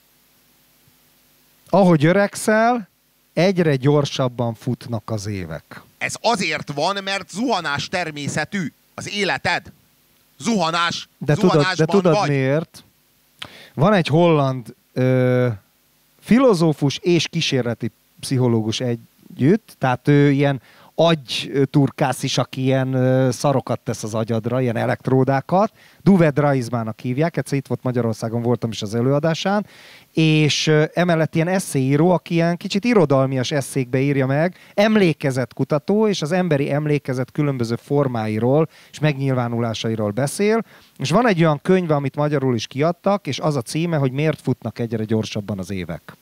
Ahogy öregszel, egyre gyorsabban futnak az évek. Ez azért van, mert zuhanás természetű az életed. Zuhanásban tudod vagy. miért? Van egy holland filozófus és kísérleti pszichológus együtt, tehát ő ilyen agyturkász is, aki ilyen szarokat tesz az agyadra, ilyen elektródákat. Duved Raizmának hívják, egyszer itt volt Magyarországon, voltam is az előadásán, és emellett ilyen eszéíró, aki ilyen kicsit irodalmias eszékbe írja meg, emlékezetkutató, és az emberi emlékezet különböző formáiról és megnyilvánulásairól beszél, és van egy olyan könyve, amit magyarul is kiadtak, és az a címe, hogy miért futnak egyre gyorsabban az évek.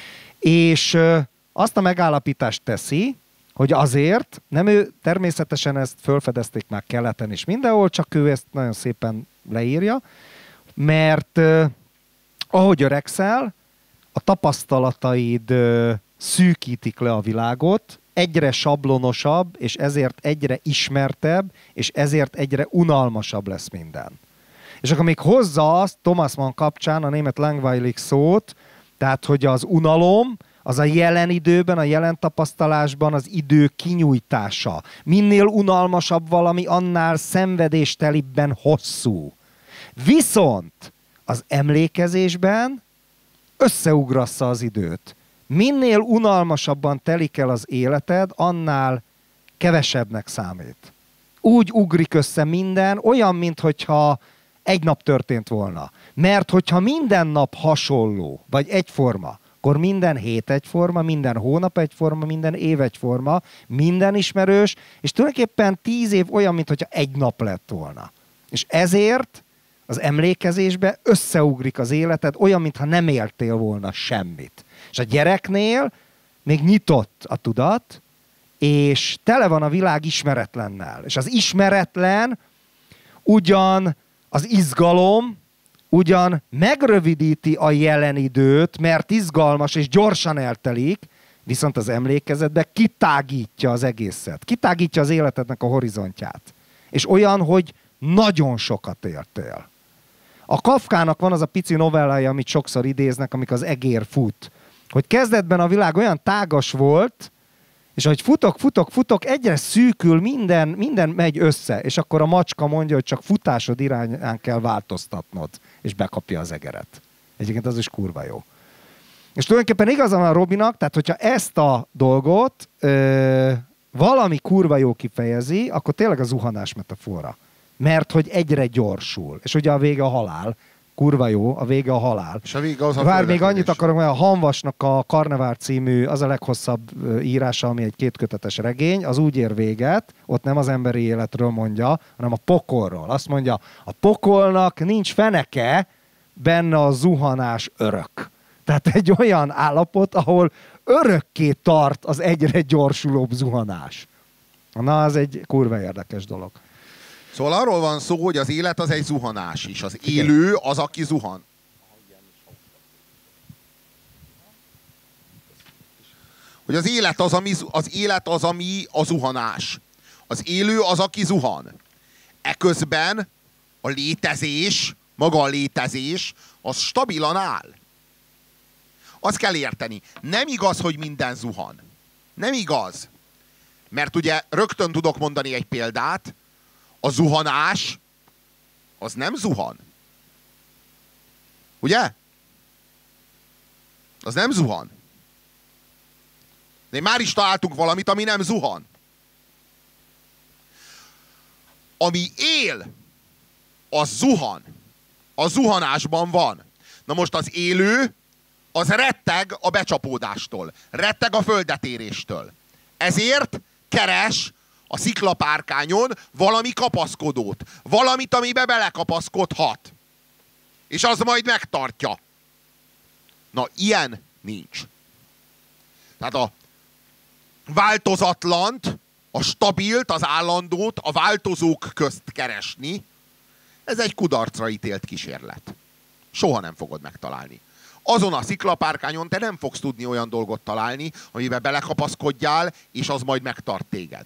És azt a megállapítást teszi, hogy azért, nem ő, természetesen ezt felfedezték már keleten is mindenhol, csak ő ezt nagyon szépen leírja, mert ahogy öregszel, a tapasztalataid szűkítik le a világot, egyre sablonosabb, és ezért egyre ismertebb, és ezért egyre unalmasabb lesz minden. És akkor még hozza azt Thomas Mann kapcsán a német Langweilig szót, tehát hogy az unalom, az a jelen időben, a jelen tapasztalásban az idő kinyújtása. Minél unalmasabb valami, annál szenvedéstelibben hosszú. Viszont az emlékezésben összeugrassza az időt. Minél unalmasabban telik el az életed, annál kevesebbnek számít. Úgy ugrik össze minden, olyan, minthogyha egy nap történt volna. Mert hogyha minden nap hasonló, vagy egyforma, akkor minden hét egyforma, minden hónap egyforma, minden év egyforma, minden ismerős, és tulajdonképpen 10 év olyan, mintha egy nap lett volna. És ezért az emlékezésbe összeugrik az életed, olyan, mintha nem éltél volna semmit. És a gyereknél még nyitott a tudat, és tele van a világ ismeretlennel. És az ismeretlen ugyan az izgalom, ugyan megrövidíti a jelen időt, mert izgalmas és gyorsan eltelik, viszont az emlékezetbe kitágítja az egészet. Kitágítja az életednek a horizontját. És olyan, hogy nagyon sokat éltél. A Kafkának van az a pici novellája, amit sokszor idéznek, amikor az egér fut. Hogy kezdetben a világ olyan tágas volt, és ahogy futok, egyre szűkül, minden megy össze, és akkor a macska mondja, hogy csak futásod irányán kell változtatnod, és bekapja az egeret. Egyébként az is kurva jó. És tulajdonképpen igaza van a Robinak, tehát hogyha ezt a dolgot valami kurva jó kifejezi, akkor tényleg a zuhanás metafora. Mert hogy egyre gyorsul. És ugye a vége a halál. Kurva jó, a vége a halál. És a vége az a Vár, még annyit akarok, hogy a Hanvasnak a Karnevár című, az a leghosszabb írása, ami egy 2 kötetes regény, az úgy ér véget, ott nem az emberi életről mondja, hanem a pokolról. Azt mondja, a pokolnak nincs feneke, benne a zuhanás örök. Tehát egy olyan állapot, ahol örökké tart az egyre gyorsulóbb zuhanás. Na, az egy kurva érdekes dolog. Szóval arról van szó, hogy az élet az egy zuhanás is. Az élő az, aki zuhan. Hogy az élet az, ami a zuhanás. Az élő az, aki zuhan. Eközben a létezés, maga a létezés, az stabilan áll. Azt kell érteni. Nem igaz, hogy minden zuhan. Nem igaz. Mert ugye rögtön tudok mondani egy példát, a zuhanás, az nem zuhan. Ugye? Az nem zuhan. De már is találtunk valamit, ami nem zuhan. Ami él, az zuhan. A zuhanásban van. Na most az élő, az retteg a becsapódástól. Retteg a földetéréstől. Ezért keres a sziklapárkányon valami kapaszkodót. Valamit, amibe belekapaszkodhat. És az majd megtartja. Na, ilyen nincs. Tehát a változatlant, a stabilt, az állandót, a változók közt keresni, ez egy kudarcra ítélt kísérlet. Soha nem fogod megtalálni. Azon a sziklapárkányon te nem fogsz tudni olyan dolgot találni, amiben belekapaszkodjál, és az majd megtart téged.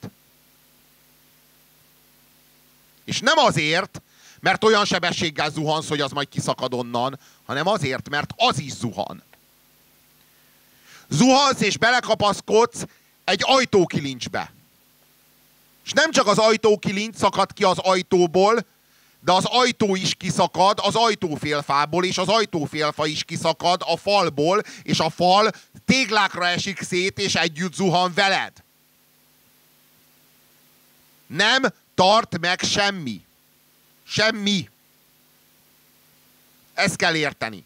És nem azért, mert olyan sebességgel zuhansz, hogy az majd kiszakad onnan, hanem azért, mert az is zuhan. Zuhansz és belekapaszkodsz egy ajtókilincsbe. És nem csak az ajtókilincs szakad ki az ajtóból, de az ajtó is kiszakad az ajtófélfából, és az ajtófélfa is kiszakad a falból, és a fal téglákra esik szét, és együtt zuhan veled. Nem tart meg semmi. Semmi. Ezt kell érteni.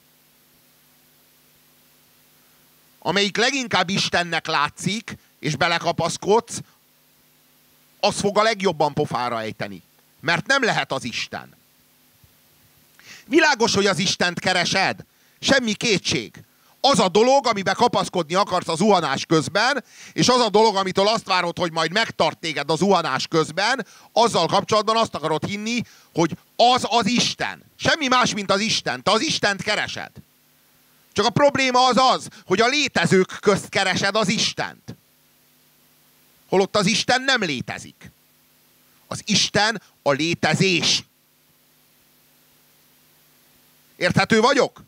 Amelyik leginkább Istennek látszik, és belekapaszkodsz, az fog a legjobban pofára ejteni. Mert nem lehet az Isten. Világos, hogy az Istent keresed. Semmi kétség. Az a dolog, amiben kapaszkodni akarsz a zuhanás közben, és az a dolog, amitől azt várod, hogy majd megtart téged a zuhanás közben, azzal kapcsolatban azt akarod hinni, hogy az az Isten. Semmi más, mint az Isten. Te az Istent keresed. Csak a probléma az, hogy a létezők közt keresed az Istent. Holott az Isten nem létezik. Az Isten a létezés. Érthető vagyok?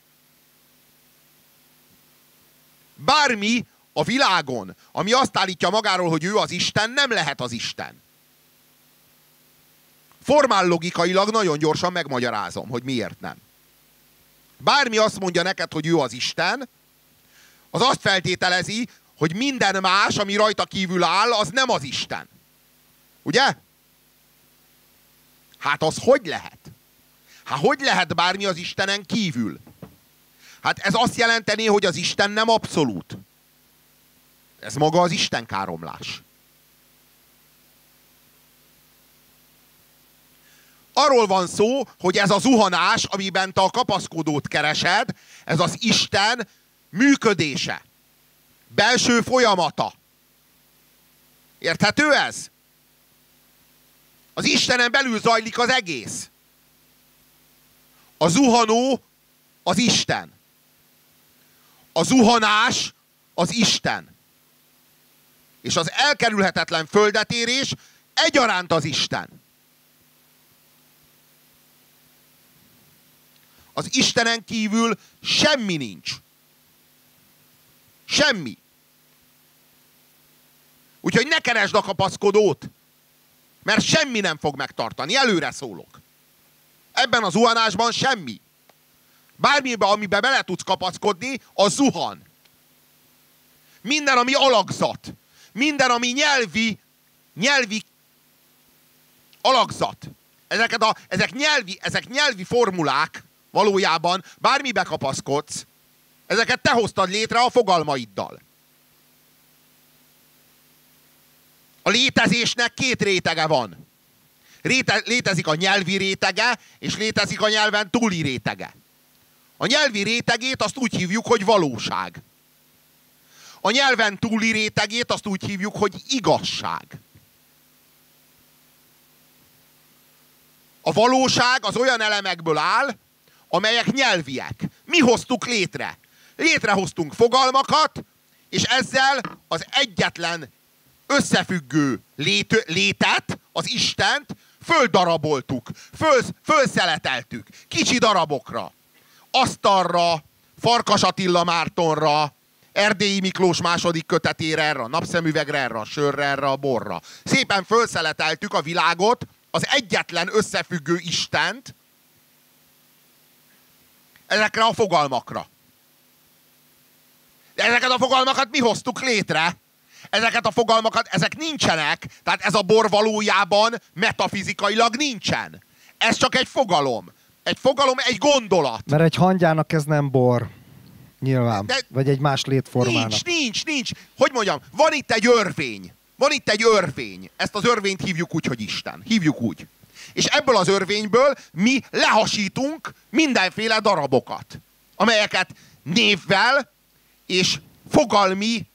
Bármi a világon, ami azt állítja magáról, hogy ő az Isten, nem lehet az Isten. Formál logikailag nagyon gyorsan megmagyarázom, hogy miért nem. Bármi azt mondja neked, hogy ő az Isten, az azt feltételezi, hogy minden más, ami rajta kívül áll, az nem az Isten. Ugye? Hát az hogy lehet? Hát hogy lehet bármi az Istenen kívül? Hát ez azt jelenteni, hogy az Isten nem abszolút. Ez maga az istenkáromlás. Arról van szó, hogy ez a zuhanás, amiben te a kapaszkodót keresed, ez az Isten működése. Belső folyamata. Érthető ez? Az Istenen belül zajlik az egész. A zuhanó az Isten. A zuhanás az Isten. És az elkerülhetetlen földetérés egyaránt az Isten. Az Istenen kívül semmi nincs. Semmi. Úgyhogy ne keresd a kapaszkodót, mert semmi nem fog megtartani. Előre szólok. Ebben a zuhanásban semmi. Bármiben, amiben bele tudsz kapaszkodni, az zuhan. Minden, ami alakzat. Minden, ami nyelvi alakzat. Ezek nyelvi formulák valójában, bármibe kapaszkodsz, ezeket te hoztad létre a fogalmaiddal. A létezésnek két rétege van. Létezik a nyelvi rétege, és létezik a nyelven túli rétege. A nyelvi rétegét azt úgy hívjuk, hogy valóság. A nyelven túli rétegét azt úgy hívjuk, hogy igazság. A valóság az olyan elemekből áll, amelyek nyelviek. Mi hoztuk létre. Létrehoztunk fogalmakat, és ezzel az egyetlen összefüggő létet, az Istent földaraboltuk, fölszeleteltük kicsi darabokra. Asztalra, Farkas Attila Mártonra, Erdélyi Miklós második kötetére, erre a napszemüvegre, erre a sörre, erre a borra. Szépen fölszeleteltük a világot, az egyetlen összefüggő Istent ezekre a fogalmakra. De ezeket a fogalmakat mi hoztuk létre? Ezeket a fogalmakat, ezek nincsenek, tehát ez a bor valójában metafizikailag nincsen. Ez csak egy fogalom. Egy fogalom, egy gondolat. Mert egy hangyának ez nem bor. Nyilván. Vagy egy más létformának. Nincs. Hogy mondjam, van itt egy örvény. Van itt egy örvény. Ezt az örvényt hívjuk úgy, hogy Isten. Hívjuk úgy. És ebből az örvényből mi lehasítunk mindenféle darabokat, amelyeket névvel és fogalmi,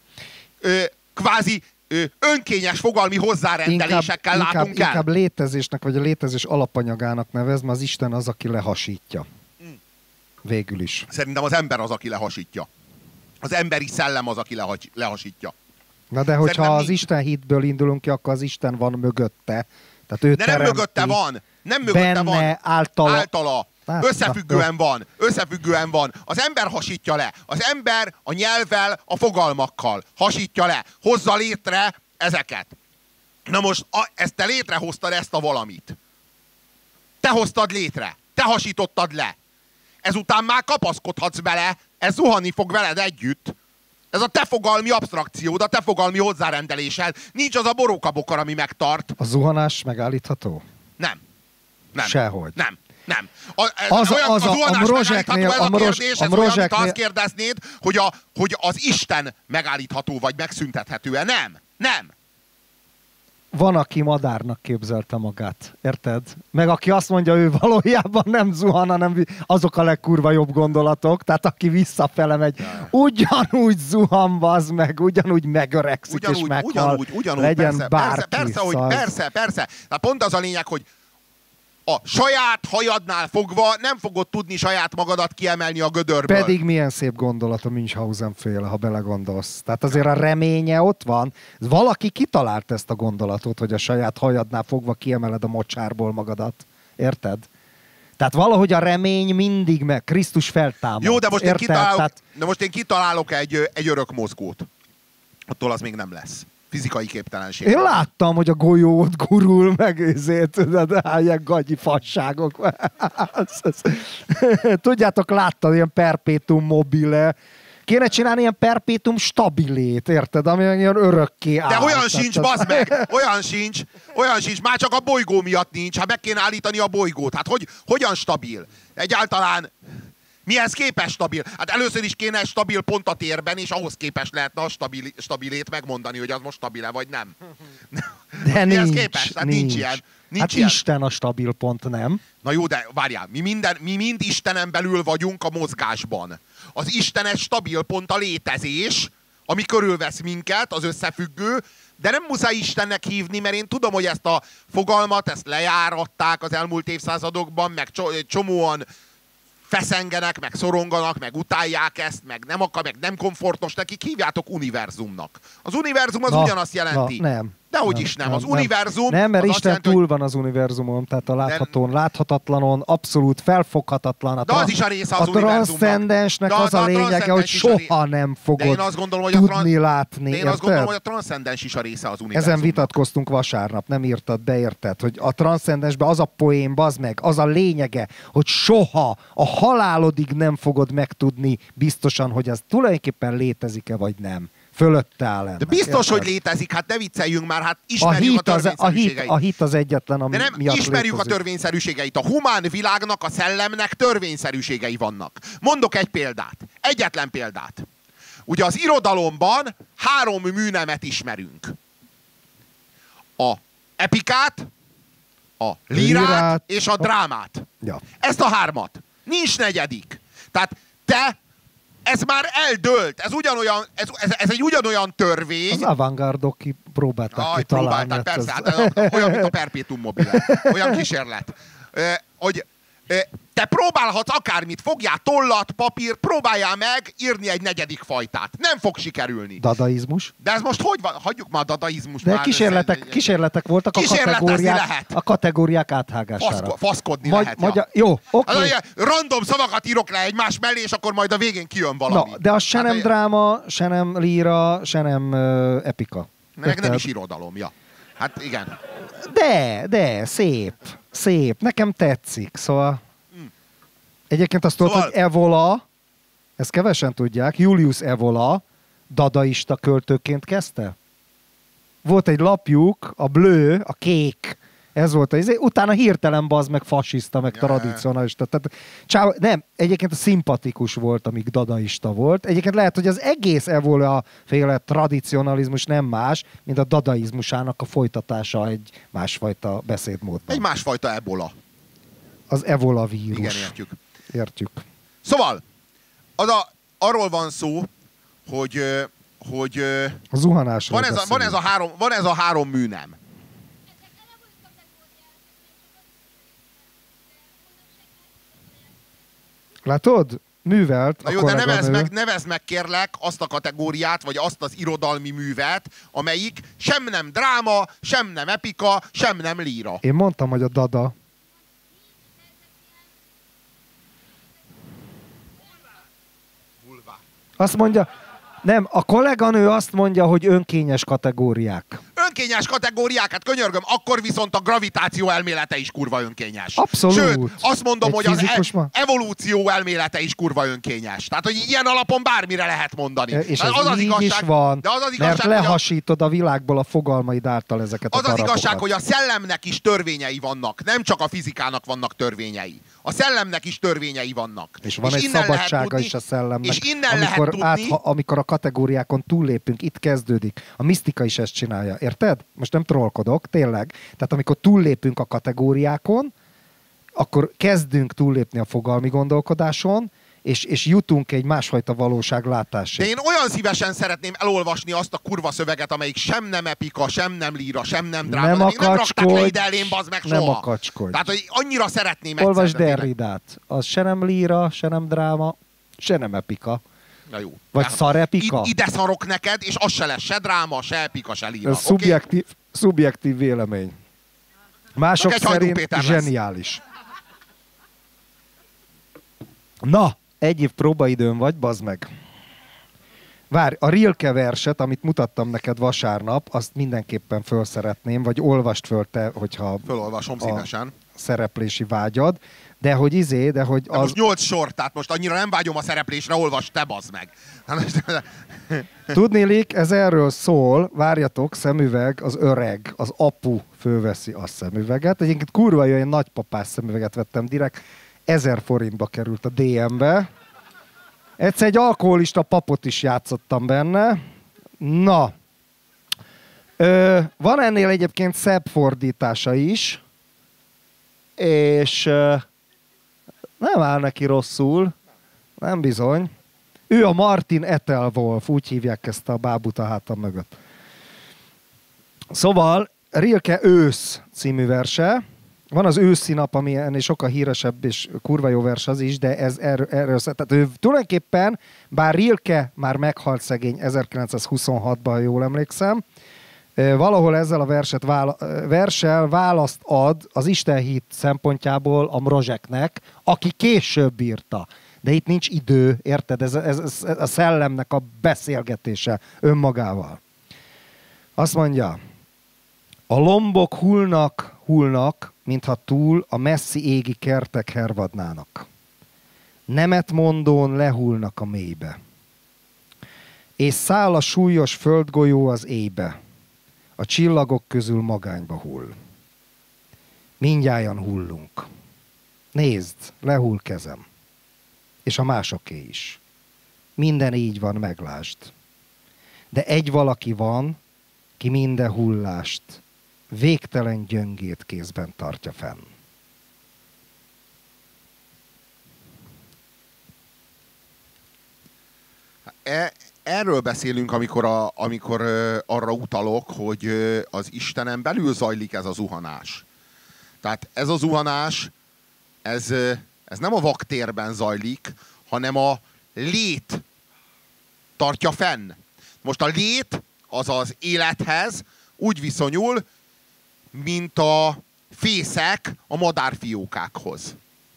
kvázi önkényes fogalmi hozzárendelésekkel látunk el. Inkább létezésnek, vagy a létezés alapanyagának nevezd, mert az Isten az, aki lehasítja. Végül is. Szerintem az ember az, aki lehasítja. Az emberi szellem az, aki lehasítja. Na de hogyha az Isten hitből indulunk ki, akkor az Isten van mögötte. Tehát ő de nem mögötte van. Nem mögötte van. Általa. Összefüggően van. Az ember hasítja le. Az ember a nyelvvel, a fogalmakkal hasítja le. Hozza létre ezeket. Na most, ezt te létrehoztad, ezt a valamit. Te hoztad létre. Te hasítottad le. Ezután már kapaszkodhatsz bele, ez zuhanni fog veled együtt. Ez a te fogalmi absztrakciód, a te fogalmi hozzárendelésed. Nincs az a borókabokor, ami megtart. A zuhanás megállítható? Nem. Nem. Sehogy. Nem. Nem. A zuhanás Rozseknél, megállítható, ez a kérdés, ez olyan, mint azt kérdeznéd, hogy az Isten megállítható, vagy megszüntethető-e. Nem. Nem. Van, aki madárnak képzelte magát, érted? Meg aki azt mondja, ő valójában nem zuhan, hanem azok a legkurva jobb gondolatok, tehát aki visszafele megy, ugyanúgy zuhan, bazd meg, ugyanúgy megöregszik és meghal. Ugyanúgy, legyen bárki. Persze. Tehát pont az a lényeg, hogy a saját hajadnál fogva nem fogod tudni saját magadat kiemelni a gödörből. Pedig milyen szép gondolat a Münchhausen féle, ha belegondolsz. Tehát azért a reménye ott van. Valaki kitalált ezt a gondolatot, hogy a saját hajadnál fogva kiemeled a mocsárból magadat. Érted? Tehát valahogy a remény mindig meg. Krisztus feltámad. Jó, de most én kitalálok egy örök mozgót. Attól az még nem lesz. Fizikai képtelenség. Én láttam, hogy a golyó ott gurul, meg ezért, ilyen gagyi fasságok. Tudjátok, láttam ilyen perpetuum mobile. Kéne csinálni ilyen perpetuum stabilét, érted? Ami ilyen örökké áll. De olyan sincs, bazd meg! Olyan sincs. Már csak a bolygó miatt nincs. Hát meg kéne állítani a bolygót. Hát hogyan stabil? Egyáltalán mihez képes stabil? Hát először is kéne stabil pont a térben, és ahhoz képest lehetne a stabilét megmondani, hogy az most stabil-e, vagy nem. De mihez nincs, képes? Hát nincs ilyen. Hát ilyen. Isten a stabil pont, nem? Na jó, de várjál, mi mind Istenen belül vagyunk a mozgásban. Az Isten egy stabil pont a létezés, ami körülvesz minket, az összefüggő, de nem muszáj Istennek hívni, mert én tudom, hogy ezt a fogalmat, ezt lejáratták az elmúlt évszázadokban, meg csomóan feszengenek, meg szoronganak, meg utálják ezt, meg nem komfortos nekik, hívjátok univerzumnak. Az univerzum az ugyanazt jelenti. Nem. Dehogy is nem. Az univerzum... Nem, mert Isten jelenti, túl van az univerzumon, tehát a láthatón, láthatatlanon, abszolút felfoghatatlan. De az is a része az univerzumnak. A transzcendensnek az a lényege, hogy soha nem fogod tudni látni. De én azt gondolom, hogy a transzcendens is a része az univerzumnak. Ezen vitatkoztunk vasárnap, nem írtad, de érted, hogy a transzcendensben az a poén, bazd meg, az a lényege, hogy soha a halálodig nem fogod megtudni biztosan, hogy ez tulajdonképpen létezik-e vagy nem. Fölötte áll ennek. De biztos, hogy létezik, hát ne vicceljünk már, hát ismerjük a törvényszerűségeit. A hit az egyetlen, ami de nem miatt ismerjük létezik. a törvényszerűségeit. A humán világnak, a szellemnek törvényszerűségei vannak. Mondok egy példát. Egyetlen példát. Ugye az irodalomban 3 műnemet ismerünk. A epikát, a lírát és a drámát. Ja. Ezt a 3. Nincs negyedik. Tehát ez már eldőlt. Ez egy ugyanolyan törvény. Az avantgárdok próbálták kitalálni. Próbálták, persze. Hát, olyan, mint a perpetuum mobile. Olyan kísérlet. Hogy te próbálhatsz akármit. Fogjál tollat, papír, próbáljál meg írni egy 4. fajtát. Nem fog sikerülni. Dadaizmus. De ez most hogy van? Hagyjuk már a dadaizmust. De kísérletek voltak a kategóriák áthágására. Faszkodni lehet. Jó, oké. Random szavakat írok le egymás mellé, és akkor majd a végén kijön valami. Na, de az se nem dráma, se nem líra, se nem epika. Meg nem is irodalom, ja. Hát igen. De, szép. Nekem tetszik, szóval... Egyébként azt tudod, hogy Evola, ezt kevesen tudják, Julius Evola dadaista költőként kezdte. Volt egy lapjuk, a blő, a kék, ez volt az, utána hirtelen bazd meg fasiszta, meg tradicionalista. Tehát, nem, egyébként a szimpatikus volt, amíg dadaista volt. Egyébként lehet, hogy az egész Evola féle tradicionalizmus nem más, mint a dadaizmusának a folytatása egy másfajta beszédmódban. Egy másfajta ebola. Az Evola vírus. Igen, értjük. Szóval, arról van szó, hogy a zuhanásról van ez a 3 műnem. Látod? Művelt. Na jó, de nevezd meg kérlek azt a kategóriát, vagy azt az irodalmi művet, amelyik sem nem dráma, sem nem epika, sem nem líra. Én mondtam, hogy a dada. Azt mondja, nem, a kolléganő azt mondja, hogy önkényes kategóriák. önkényes kategóriák, hát könyörgöm, akkor viszont a gravitáció elmélete is kurva önkényes. Abszolút. Sőt, azt mondom, Egy hogy az evolúció elmélete is kurva önkényes. Tehát, hogy ilyen alapon bármire lehet mondani. És ez az így igazság, is van, de az igazság, mert lehasítod a világból a fogalmaid által ezeket a darabokat. Az igazság, hogy a szellemnek is törvényei vannak, nem csak a fizikának vannak törvényei. A szellemnek is törvényei vannak. És van egy szabadsága is a szellemnek. És innen lehet tudni... amikor a kategóriákon túllépünk, itt kezdődik. A misztika is ezt csinálja. Érted? Most nem trollkodok, tényleg. Tehát amikor túllépünk a kategóriákon, akkor kezdünk túllépni a fogalmi gondolkodáson, és jutunk egy másfajta valóságlátásig. De én olyan szívesen szeretném elolvasni azt a kurva szöveget, amelyik sem nem epika, sem nem líra, sem nem dráma. Nem rakták le ide elém, bazd meg soha. Nem akackodj. Tehát, hogy annyira szeretném olvasd Derridát. Az se nem líra, se nem dráma, se nem epika. Na jó. Vagy szarepika? Ide szarok neked, és az se lesz se dráma, se epika, se líra. Ez szubjektív vélemény. Mások szerint zseniális. Na, egy év próbaidőn vagy, bazd meg. Várj, a Rilke verset, amit mutattam neked vasárnap, azt mindenképpen föl szeretném, vagy olvast föl te, hogyha... Fölolvasom szívesen. Szereplési vágyad, de hogy de hogy az... Most 8 sor, tehát most annyira nem vágyom a szereplésre, olvasd te, bazd meg. Tudnélik, ez erről szól, várjatok, szemüveg, az öreg, az apu fölveszi a szemüveget. Egyébként kurva jó, én nagypapás szemüveget vettem direkt, 1000 forintba került a DM-be. Egyszer egy alkoholista papot is játszottam benne. Na. Van ennél egyébként szebb fordítása is. És nem áll neki rosszul. Nem bizony. Ő a Martin Ethelwolf, úgy hívják ezt a bábut a hátam mögött. Szóval Rilke ősz című verse. Van az őszi nap, ami ennél sokkal híresebb és kurva jó vers az is, de ez erről tehát ő tulajdonképpen, bár Rilke már meghalt szegény 1926-ban, ha jól emlékszem, valahol ezzel a verssel választ ad az istenhit szempontjából a Mrozseknek, aki később írta. De itt nincs idő, érted? Ez a szellemnek a beszélgetése önmagával. Azt mondja, a lombok hullnak, mintha túl a messzi égi kertek hervadnának. Nemet mondón lehullnak a mélybe. És száll a súlyos földgolyó az éjbe. A csillagok közül magányba hull. Mindnyájan hullunk. Nézd, lehull kezem. És a másoké is. Minden így van, meglásd. De egy valaki van, ki minden hullást végtelen gyöngét kézben tartja fenn. Erről beszélünk, amikor arra utalok, hogy az Istenen belül zajlik ez a zuhanás. Tehát ez a zuhanás, ez nem a vaktérben zajlik, hanem a lét tartja fenn. Most a lét az az élethez úgy viszonyul, mint a fészek a madárfiókákhoz.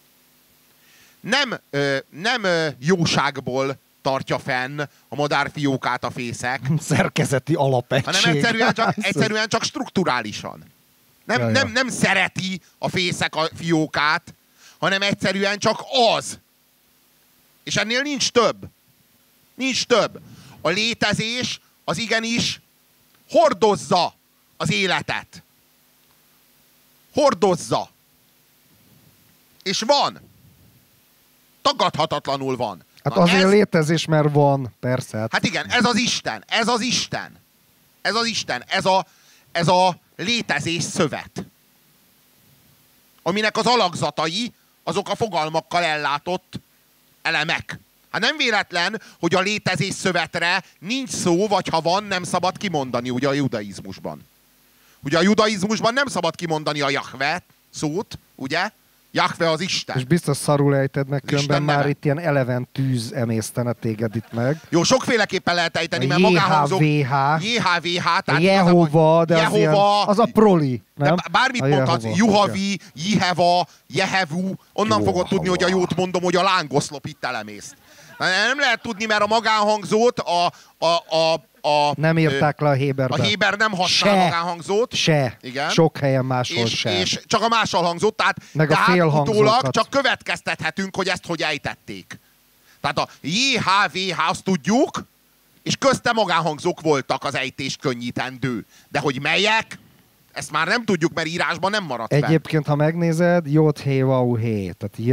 Nem jóságból tartja fenn a madárfiókát a fészek. Szerkezeti alapegység. Hanem egyszerűen csak strukturálisan. Nem szereti a fészek a fiókát, hanem egyszerűen csak az. És ennél nincs több. Nincs több. A létezés az igenis hordozza az életet. Hordozza. És van. Tagadhatatlanul van. Hát azért létezés, mert van, persze. Hát igen, ez az Isten. Ez az Isten. Ez az Isten. Ez a létezés szövet. Aminek az alakzatai, azok a fogalmakkal ellátott elemek. Hát nem véletlen, hogy a létezés szövetre nincs szó, vagy ha van, nem szabad kimondani, ugye a judaizmusban. Ugye a judaizmusban nem szabad kimondani a Jahve szót, ugye? Jahve az Isten. És biztos szarul ejted meg, különben már itt ilyen eleven tűz emésztene téged itt meg. Jó, sokféleképpen lehet ejteni, mert magánhangzók... JHVH, tehát Jehova, de az a proli, nem? De bármit mondhatsz, Juhavi, Jiheva, Jehevu, onnan fogod tudni, hogy a jót mondom, hogy a lángoszlop itt elemészt. Nem lehet tudni, mert a magánhangzót Nem írták le a Héberbe. A Héber nem használ magánhangzót. Igen. Sok helyen máshol sem. És csak a máshol hangzott, meg a félhangzókat. Csak következtethetünk, hogy ezt hogy ejtették. Tehát a JHVH azt tudjuk, és közte magánhangzók voltak az ejtés könnyítendő. De hogy melyek, ezt már nem tudjuk, mert írásban nem maradt fel. Egyébként, ha megnézed, J-H-V-H,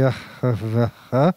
tehát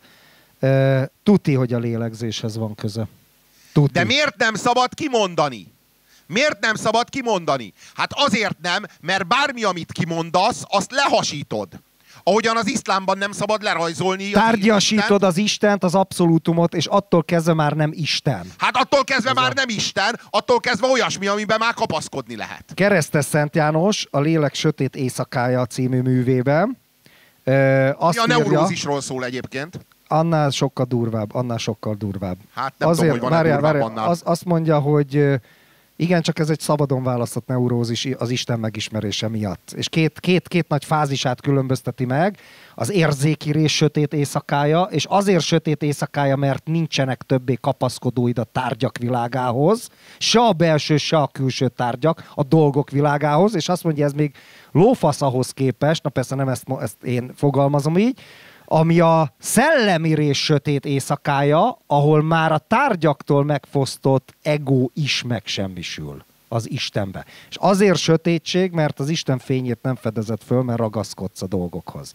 tuti, hogy a lélegzéshez van köze. Tuti. De miért nem szabad kimondani? Miért nem szabad kimondani? Hát azért nem, mert bármi, amit kimondasz, azt lehasítod. Ahogyan az iszlámban nem szabad lerajzolni. Tárgyasítod az Istent, az abszolútumot, és attól kezdve már nem Isten. Hát attól kezdve már nem Isten, attól kezdve olyasmi, amiben már kapaszkodni lehet. Keresztes Szent János a Lélek sötét éjszakája című művében. Azt a neurózisról szól egyébként. Annál sokkal durvább. Hát nem tudom, hogy van-e durvább annál. Azt mondja, hogy igen, csak ez egy szabadon választott neurózis az Isten megismerése miatt. És két nagy fázisát különbözteti meg. Az érzéki rész sötét éjszakája, és azért sötét éjszakája, mert nincsenek többé kapaszkodóid a tárgyak világához, se a belső, se a külső tárgyak, a dolgok világához, és azt mondja, ez még lófasz ahhoz képest, na persze nem ezt én fogalmazom így, ami a szellemi rész sötét éjszakája, ahol már a tárgyaktól megfosztott ego is megsemmisül az Istenbe. És azért sötétség, mert az Isten fényét nem fedezett föl, mert ragaszkodsz a dolgokhoz.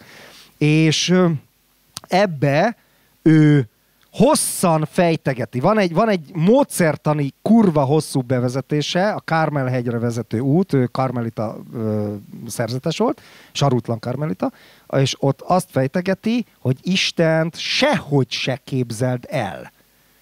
És ebbe ő hosszan fejtegeti. Van egy módszertani kurva hosszú bevezetése, a Kármel-hegyre vezető út, ő karmelita szerzetes volt, sarutlan karmelita, és ott azt fejtegeti, hogy Istent sehogy se képzeld el.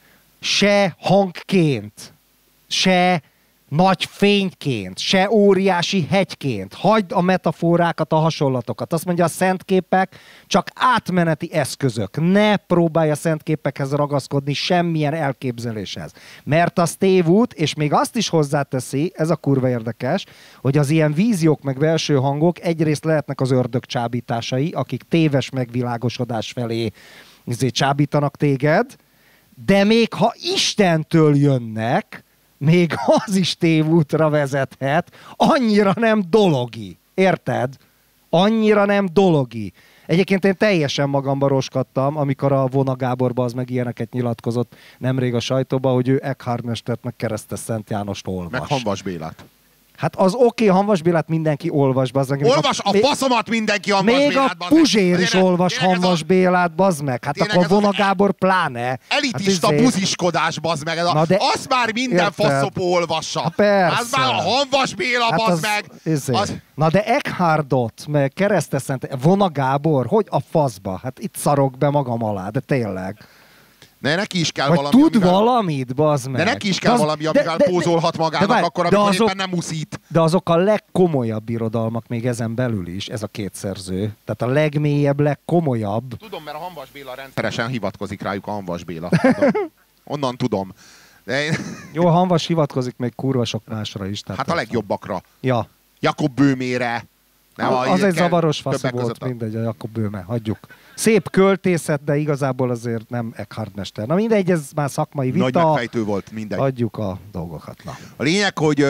Se hangként, se nagy fényként, se óriási hegyként. Hagyd a metaforákat, a hasonlatokat. Azt mondja, a szentképek csak átmeneti eszközök. Ne próbálj a szentképekhez ragaszkodni semmilyen elképzeléshez. Mert az tévút, és még azt is hozzáteszi, ez a kurva érdekes, hogy az ilyen víziók meg belső hangok egyrészt lehetnek az ördög csábításai, akik téves megvilágosodás felé csábítanak téged, de még ha Istentől jönnek, még az is tévútra vezethet, annyira nem dologi. Érted? Annyira nem dologi. Egyébként én teljesen magamba roskadtam, amikor a Vona Gábor az meg ilyeneket nyilatkozott nemrég a sajtóban, hogy ő Eckhart Mestert meg Keresztes Szent Jánost olvas. Meg Hanvas Bélát. Hát az oké, Hanvas Bélát mindenki olvas, bazd meg. Olvas a faszomat mindenki Hanvas Bélát, még a Puzsér is olvas Hanvas Bélát, bazd meg. Hát akkor Vona Gábor pláne. Elitista hát buziskodás, bazd meg. Azt már minden faszopó olvassa. Persze. Az már a Hanvas Béla, hát bazd meg. Na de Eckhartot, meg Keresztes Szent, Vona Gábor, hogy a faszba? Hát itt szarok be magam alá, de tényleg. De neki is kell vagy valami, tud amivel... valamit, bazd meg. De neki is kell valami, amivel pózolhat magának, akkor, amikor éppen nem uszít. De azok a legkomolyabb irodalmak még ezen belül is, ez a két szerző. Tehát a legmélyebb, legkomolyabb. Tudom, mert a Hanvas Béla rendszeresen hivatkozik rájuk a Hanvas Béla. Tudom. Onnan tudom. De én... Jó, Hanvas hivatkozik még kurva sok másra is. Hát a legjobbakra. Ja. Jakob Bőmére. Az egy zavaros fasz volt, mindegy, a Jakob Bőme, hagyjuk. Szép költészet, de igazából azért nem Eckhart Mester. Na mindegy, ez már szakmai vita. Nagy megfejtő volt, mindegy. Hagyjuk a dolgokat. Na. A lényeg, hogy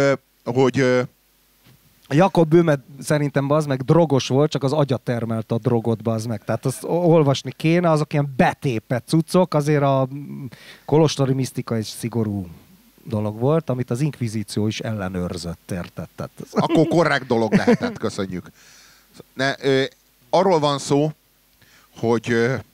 a Jakob Bőme szerintem bazd meg drogos volt, csak az agya termelte a drogot, bazd meg. Tehát azt olvasni kéne, azok ilyen betépett cuccok, azért a kolostori misztika egy szigorú dolog volt, amit az inkvizíció is ellenőrzött, érted? Akkor korrekt dolog lehetett, köszönjük. Arról van szó, hogy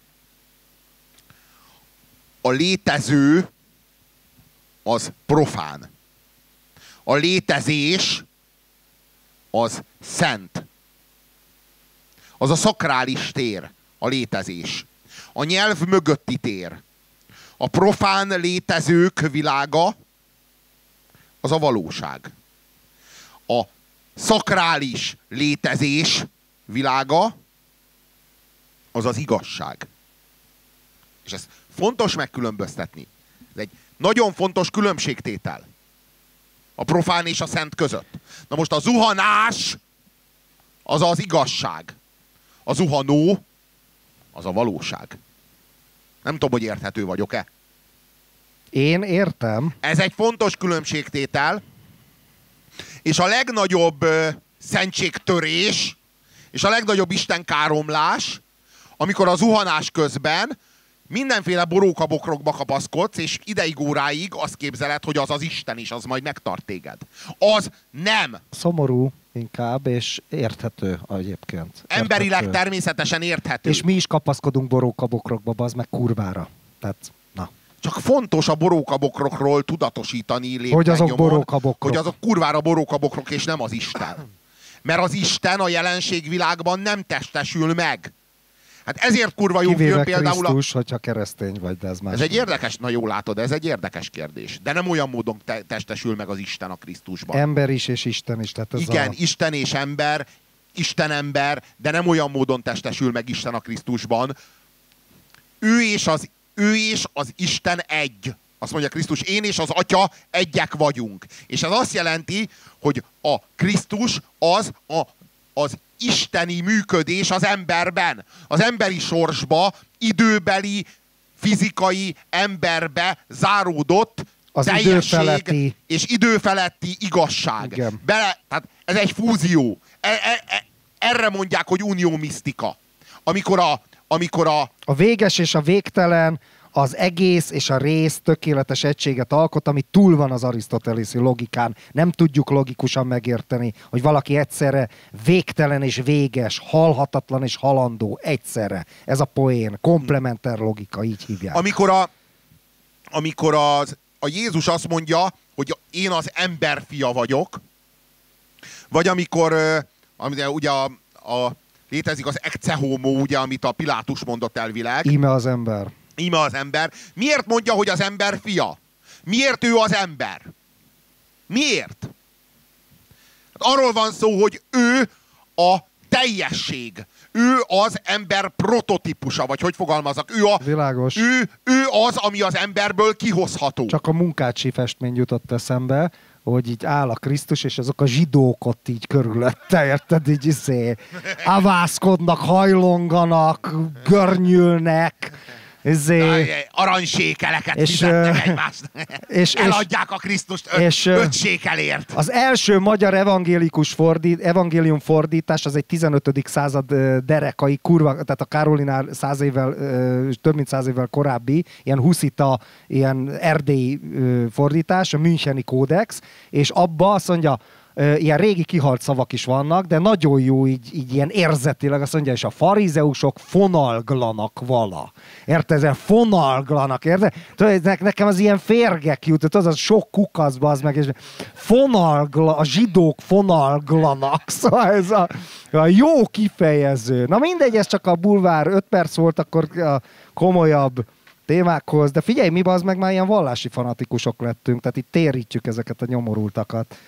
a létező az profán. A létezés az szent. Az a szakrális tér, a létezés. A nyelv mögötti tér. A profán létezők világa az a valóság. A szakrális létezés világa az az igazság. És ez fontos megkülönböztetni. Ez egy nagyon fontos különbségtétel a profán és a szent között. Na most a zuhanás az az igazság. A zuhanó az a valóság. Nem tudom, hogy érthető vagyok-e. Én értem. Ez egy fontos különbségtétel, és a legnagyobb szentségtörés, és a legnagyobb istenkáromlás, amikor a zuhanás közben mindenféle borókabokrokba kapaszkodsz, és ideig óráig azt képzeled, hogy az az Isten is, az majd megtart téged. Az nem. Szomorú inkább, és érthető egyébként. Emberileg természetesen érthető. És mi is kapaszkodunk borókabokrokba, bazd meg kurvára. Tehát, na. Csak fontos a borókabokrokról tudatosítani lépten Hogy azok nyomon, borókabokrok. hogy azok kurvára borókabokrok, és nem az Isten. Mert az Isten a jelenségvilágban nem testesül meg. Hát ezért kurva jó Kivéve film például Krisztus, hogyha keresztény vagy, de ez más. Ez egy érdekes, na jól látod, ez egy érdekes kérdés. De nem olyan módon testesül meg az Isten a Krisztusban. Ember is és Isten is. Tehát ez igen, Isten és ember, Isten ember, de nem olyan módon testesül meg Isten a Krisztusban. Ő és az Isten egy. Azt mondja Krisztus, én és az Atya egyek vagyunk. És ez azt jelenti, hogy a Krisztus az isteni működés az emberben. Az emberi sorsba, időbeli, fizikai emberbe záródott az teljesség és időfeletti igazság. Tehát ez egy fúzió. Erre mondják, hogy unió misztika. Amikor a véges és a végtelen, az egész és a rész tökéletes egységet alkot, ami túl van az arisztotelészi logikán. Nem tudjuk logikusan megérteni, hogy valaki egyszerre végtelen és véges, halhatatlan és halandó egyszerre. Ez a poén, komplementer logika, így hívják. Amikor a Jézus azt mondja, hogy én az ember fia vagyok, vagy amikor ugye létezik az ecce homo, ugye, amit a Pilátus mondott elvileg. Íme az ember. Íme az ember. Miért mondja, hogy az ember fia? Miért ő az ember? Miért? Arról van szó, hogy ő a teljesség. Ő az ember prototípusa, vagy hogy fogalmazok? Világos. Ő az, ami az emberből kihozható. Csak a Munkácsi festmény jutott eszembe, hogy így áll a Krisztus, és azok a zsidók ott így körülötte, érted? Így avászkodnak, hajlonganak, görnyülnek, aranysékeleket fizetnek egymásnak. Eladják a Krisztust 5 sékelért. Az első magyar evangélium fordítás, az egy 15. század derekai, kurva, tehát a Károlinál több mint 100 évvel korábbi, ilyen huszita, ilyen erdélyi fordítás, a Müncheni kódex, és abba azt mondja, ilyen régi kihalt szavak is vannak, de nagyon jó így ilyen érzetileg, azt mondja, és a farizeusok fonalglanak vala. Érted? Fonalglanak, érted? Nekem az ilyen férgek jutott, az sok kukaszba, az meg, és a zsidók fonalglanak. Szóval ez a jó kifejező. Na mindegy, ez csak a bulvár 5 perc volt, akkor a komolyabb témákhoz, de figyelj, mi az meg már ilyen vallási fanatikusok lettünk, tehát itt térítjük ezeket a nyomorultakat.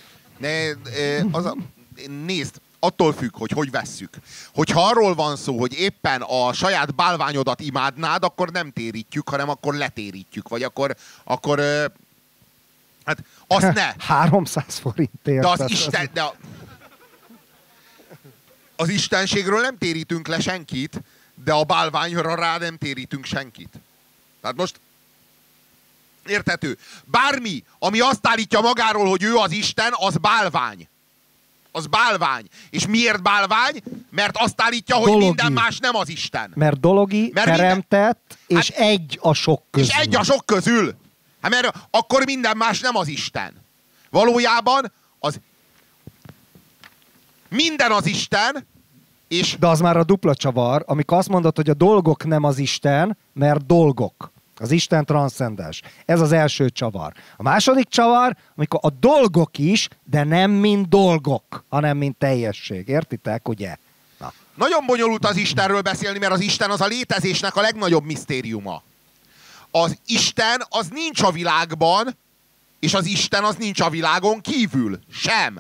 Nézd, attól függ, hogy vesszük. Hogyha arról van szó, hogy éppen a saját bálványodat imádnád, akkor nem térítjük, hanem akkor letérítjük. Vagy akkor hát azt ne. 300 forintért. De az istenségről nem térítünk le senkit, de a bálványra rá nem térítünk senkit. Tehát most érthető. Bármi, ami azt állítja magáról, hogy ő az Isten, az bálvány. Az bálvány. És miért bálvány? Mert azt állítja, hogy dologi. Minden más nem az Isten. Mert dologi, teremtett, és egy a sok közül. És egy a sok közül. Hát mert akkor minden más nem az Isten. Valójában minden az Isten, és... De az már a dupla csavar, amikor azt mondod, hogy a dolgok nem az Isten, mert dolgok. Az Isten transzcendens. Ez az első csavar. A második csavar, amikor a dolgok is, de nem mint dolgok, hanem mint teljesség. Értitek, ugye? Na. Nagyon bonyolult az Istenről beszélni, mert az Isten az a létezésnek a legnagyobb misztériuma. Az Isten az nincs a világban, és az Isten az nincs a világon kívül. Sem.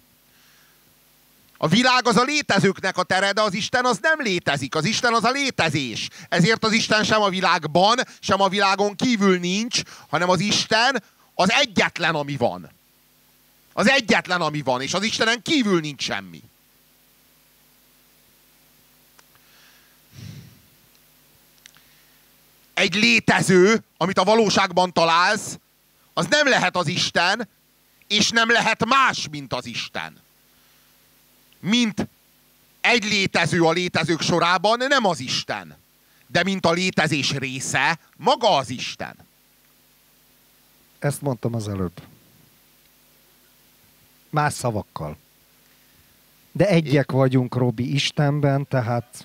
A világ az a létezőknek a tere, de az Isten az nem létezik. Az Isten az a létezés. Ezért az Isten sem a világban, sem a világon kívül nincs, hanem az Isten az egyetlen, ami van. Az egyetlen, ami van, és az Istenen kívül nincs semmi. egy létező, amit a valóságban találsz, az nem lehet az Isten, és nem lehet más, mint az Isten. Mint egy létező a létezők sorában nem az Isten, de mint a létezés része, maga az Isten. Ezt mondtam az előbb. Más szavakkal. De egyek vagyunk, Robi, Istenben, tehát...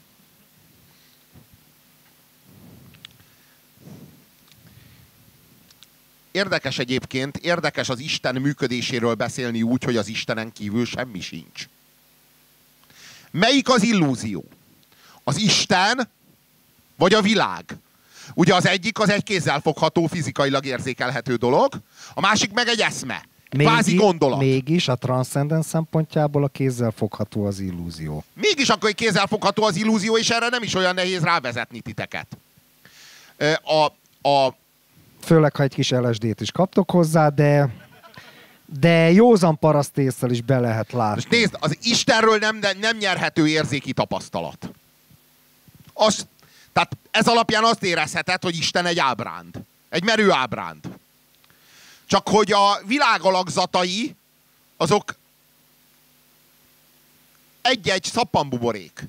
Érdekes egyébként, érdekes az Isten működéséről beszélni úgy, hogy az Istenen kívül semmi sincs. Melyik az illúzió? Az Isten, vagy a világ? Ugye az egyik az egy kézzelfogható, fizikailag érzékelhető dolog, a másik meg egy eszme. Kvázi gondolat. Mégis a transzcendens szempontjából a kézzelfogható az illúzió. Mégis akkor egy kézzelfogható az illúzió, és erre nem is olyan nehéz rávezetni titeket. Főleg, ha egy kis LSD-t is kaptok hozzá, de józan parasztésszel is be lehet látni. Nézd, az Istenről nem nyerhető érzéki tapasztalat. Tehát ez alapján azt érezheted, hogy Isten egy ábránd. Egy merő ábránd. Csak hogy a világ alakzatai, azok egy-egy szappanbuborék.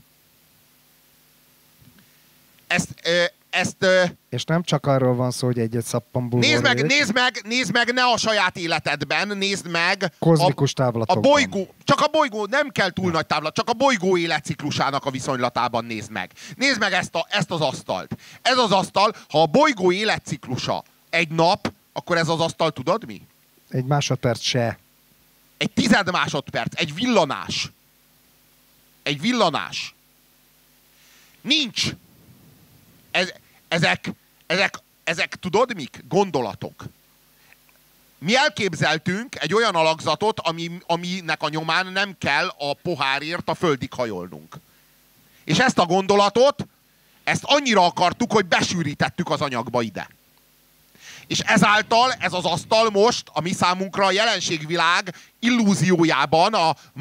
És nem csak arról van szó, hogy egy-egy szappanbuborék. Nézd meg ne a saját életedben, nézd meg kozmikus távlatokban. A bolygó, csak a bolygó, nem kell túl nagy távlat, csak a bolygó életciklusának a viszonylatában nézd meg. Nézd meg ezt az asztalt. Ez az asztal, ha a bolygó életciklusa egy nap, akkor ez az asztal tudod mi? Egy másodperc se. Egy tized másodperc, egy villanás. Egy villanás. Nincs. Ezek tudod mik? Gondolatok. Mi elképzeltünk egy olyan alakzatot, aminek a nyomán nem kell a pohárért a földig hajolnunk. És ezt a gondolatot, ezt annyira akartuk, hogy besűrítettük az anyagba ide. És ezáltal ez az asztal most a mi számunkra a jelenségvilág illúziójában,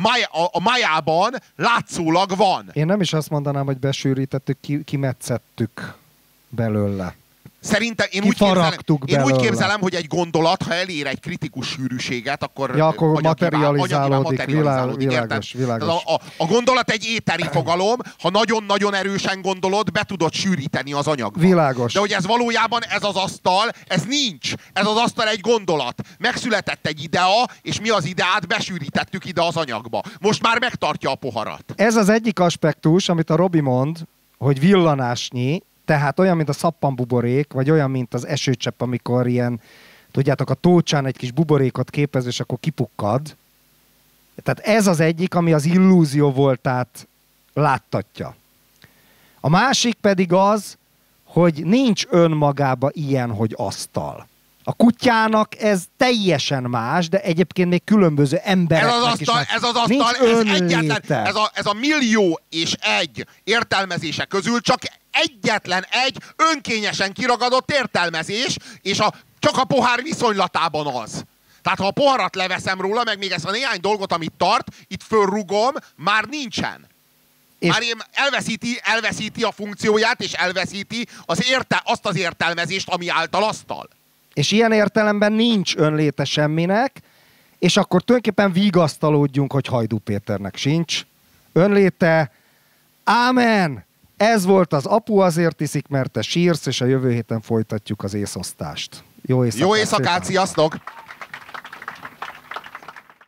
a májában látszólag van. Én nem is azt mondanám, hogy besűrítettük, kimetszettük belőle. Szerintem én úgy képzelem, hogy egy gondolat, ha elér egy kritikus sűrűséget, akkor, materializálódik. Világos. A gondolat egy éteri fogalom, ha nagyon-nagyon erősen gondolod, be tudod sűríteni az anyagba. Világos. De hogy ez valójában ez az asztal, ez nincs. Ez az asztal egy gondolat. Megszületett egy idea, és mi az ideát besűrítettük ide az anyagba. Most már megtartja a poharat. Ez az egyik aspektus, amit a Robi mond, hogy villanásnyi, tehát olyan, mint a szappanbuborék, vagy olyan, mint az esőcsepp, amikor ilyen, tudjátok, a tócsán egy kis buborékot képez, és akkor kipukkad. Tehát ez az egyik, ami az illúzió voltát láttatja. A másik pedig az, hogy nincs önmagában ilyen, hogy asztal. A kutyának ez teljesen más, de egyébként még különböző embereknek ez az asztal, ez a millió és egy értelmezése közül csak egyetlen egy önkényesen kiragadott értelmezés, és csak a pohár viszonylatában az. Tehát ha a poharat leveszem róla, meg még ezt a néhány dolgot, amit tart, itt fölrugom, már nincsen. Már elveszíti a funkcióját, és elveszíti azt az értelmezést, ami által asztal. És ilyen értelemben nincs önléte semminek, és akkor tulajdonképpen vigasztalódjunk, hogy Hajdú Péternek sincs önléte. Ámen! Ez volt az Apu azért iszik, mert te sírsz, és a jövő héten folytatjuk az észosztást. Jó éjszakát! Jó éjszakát, sziasztok!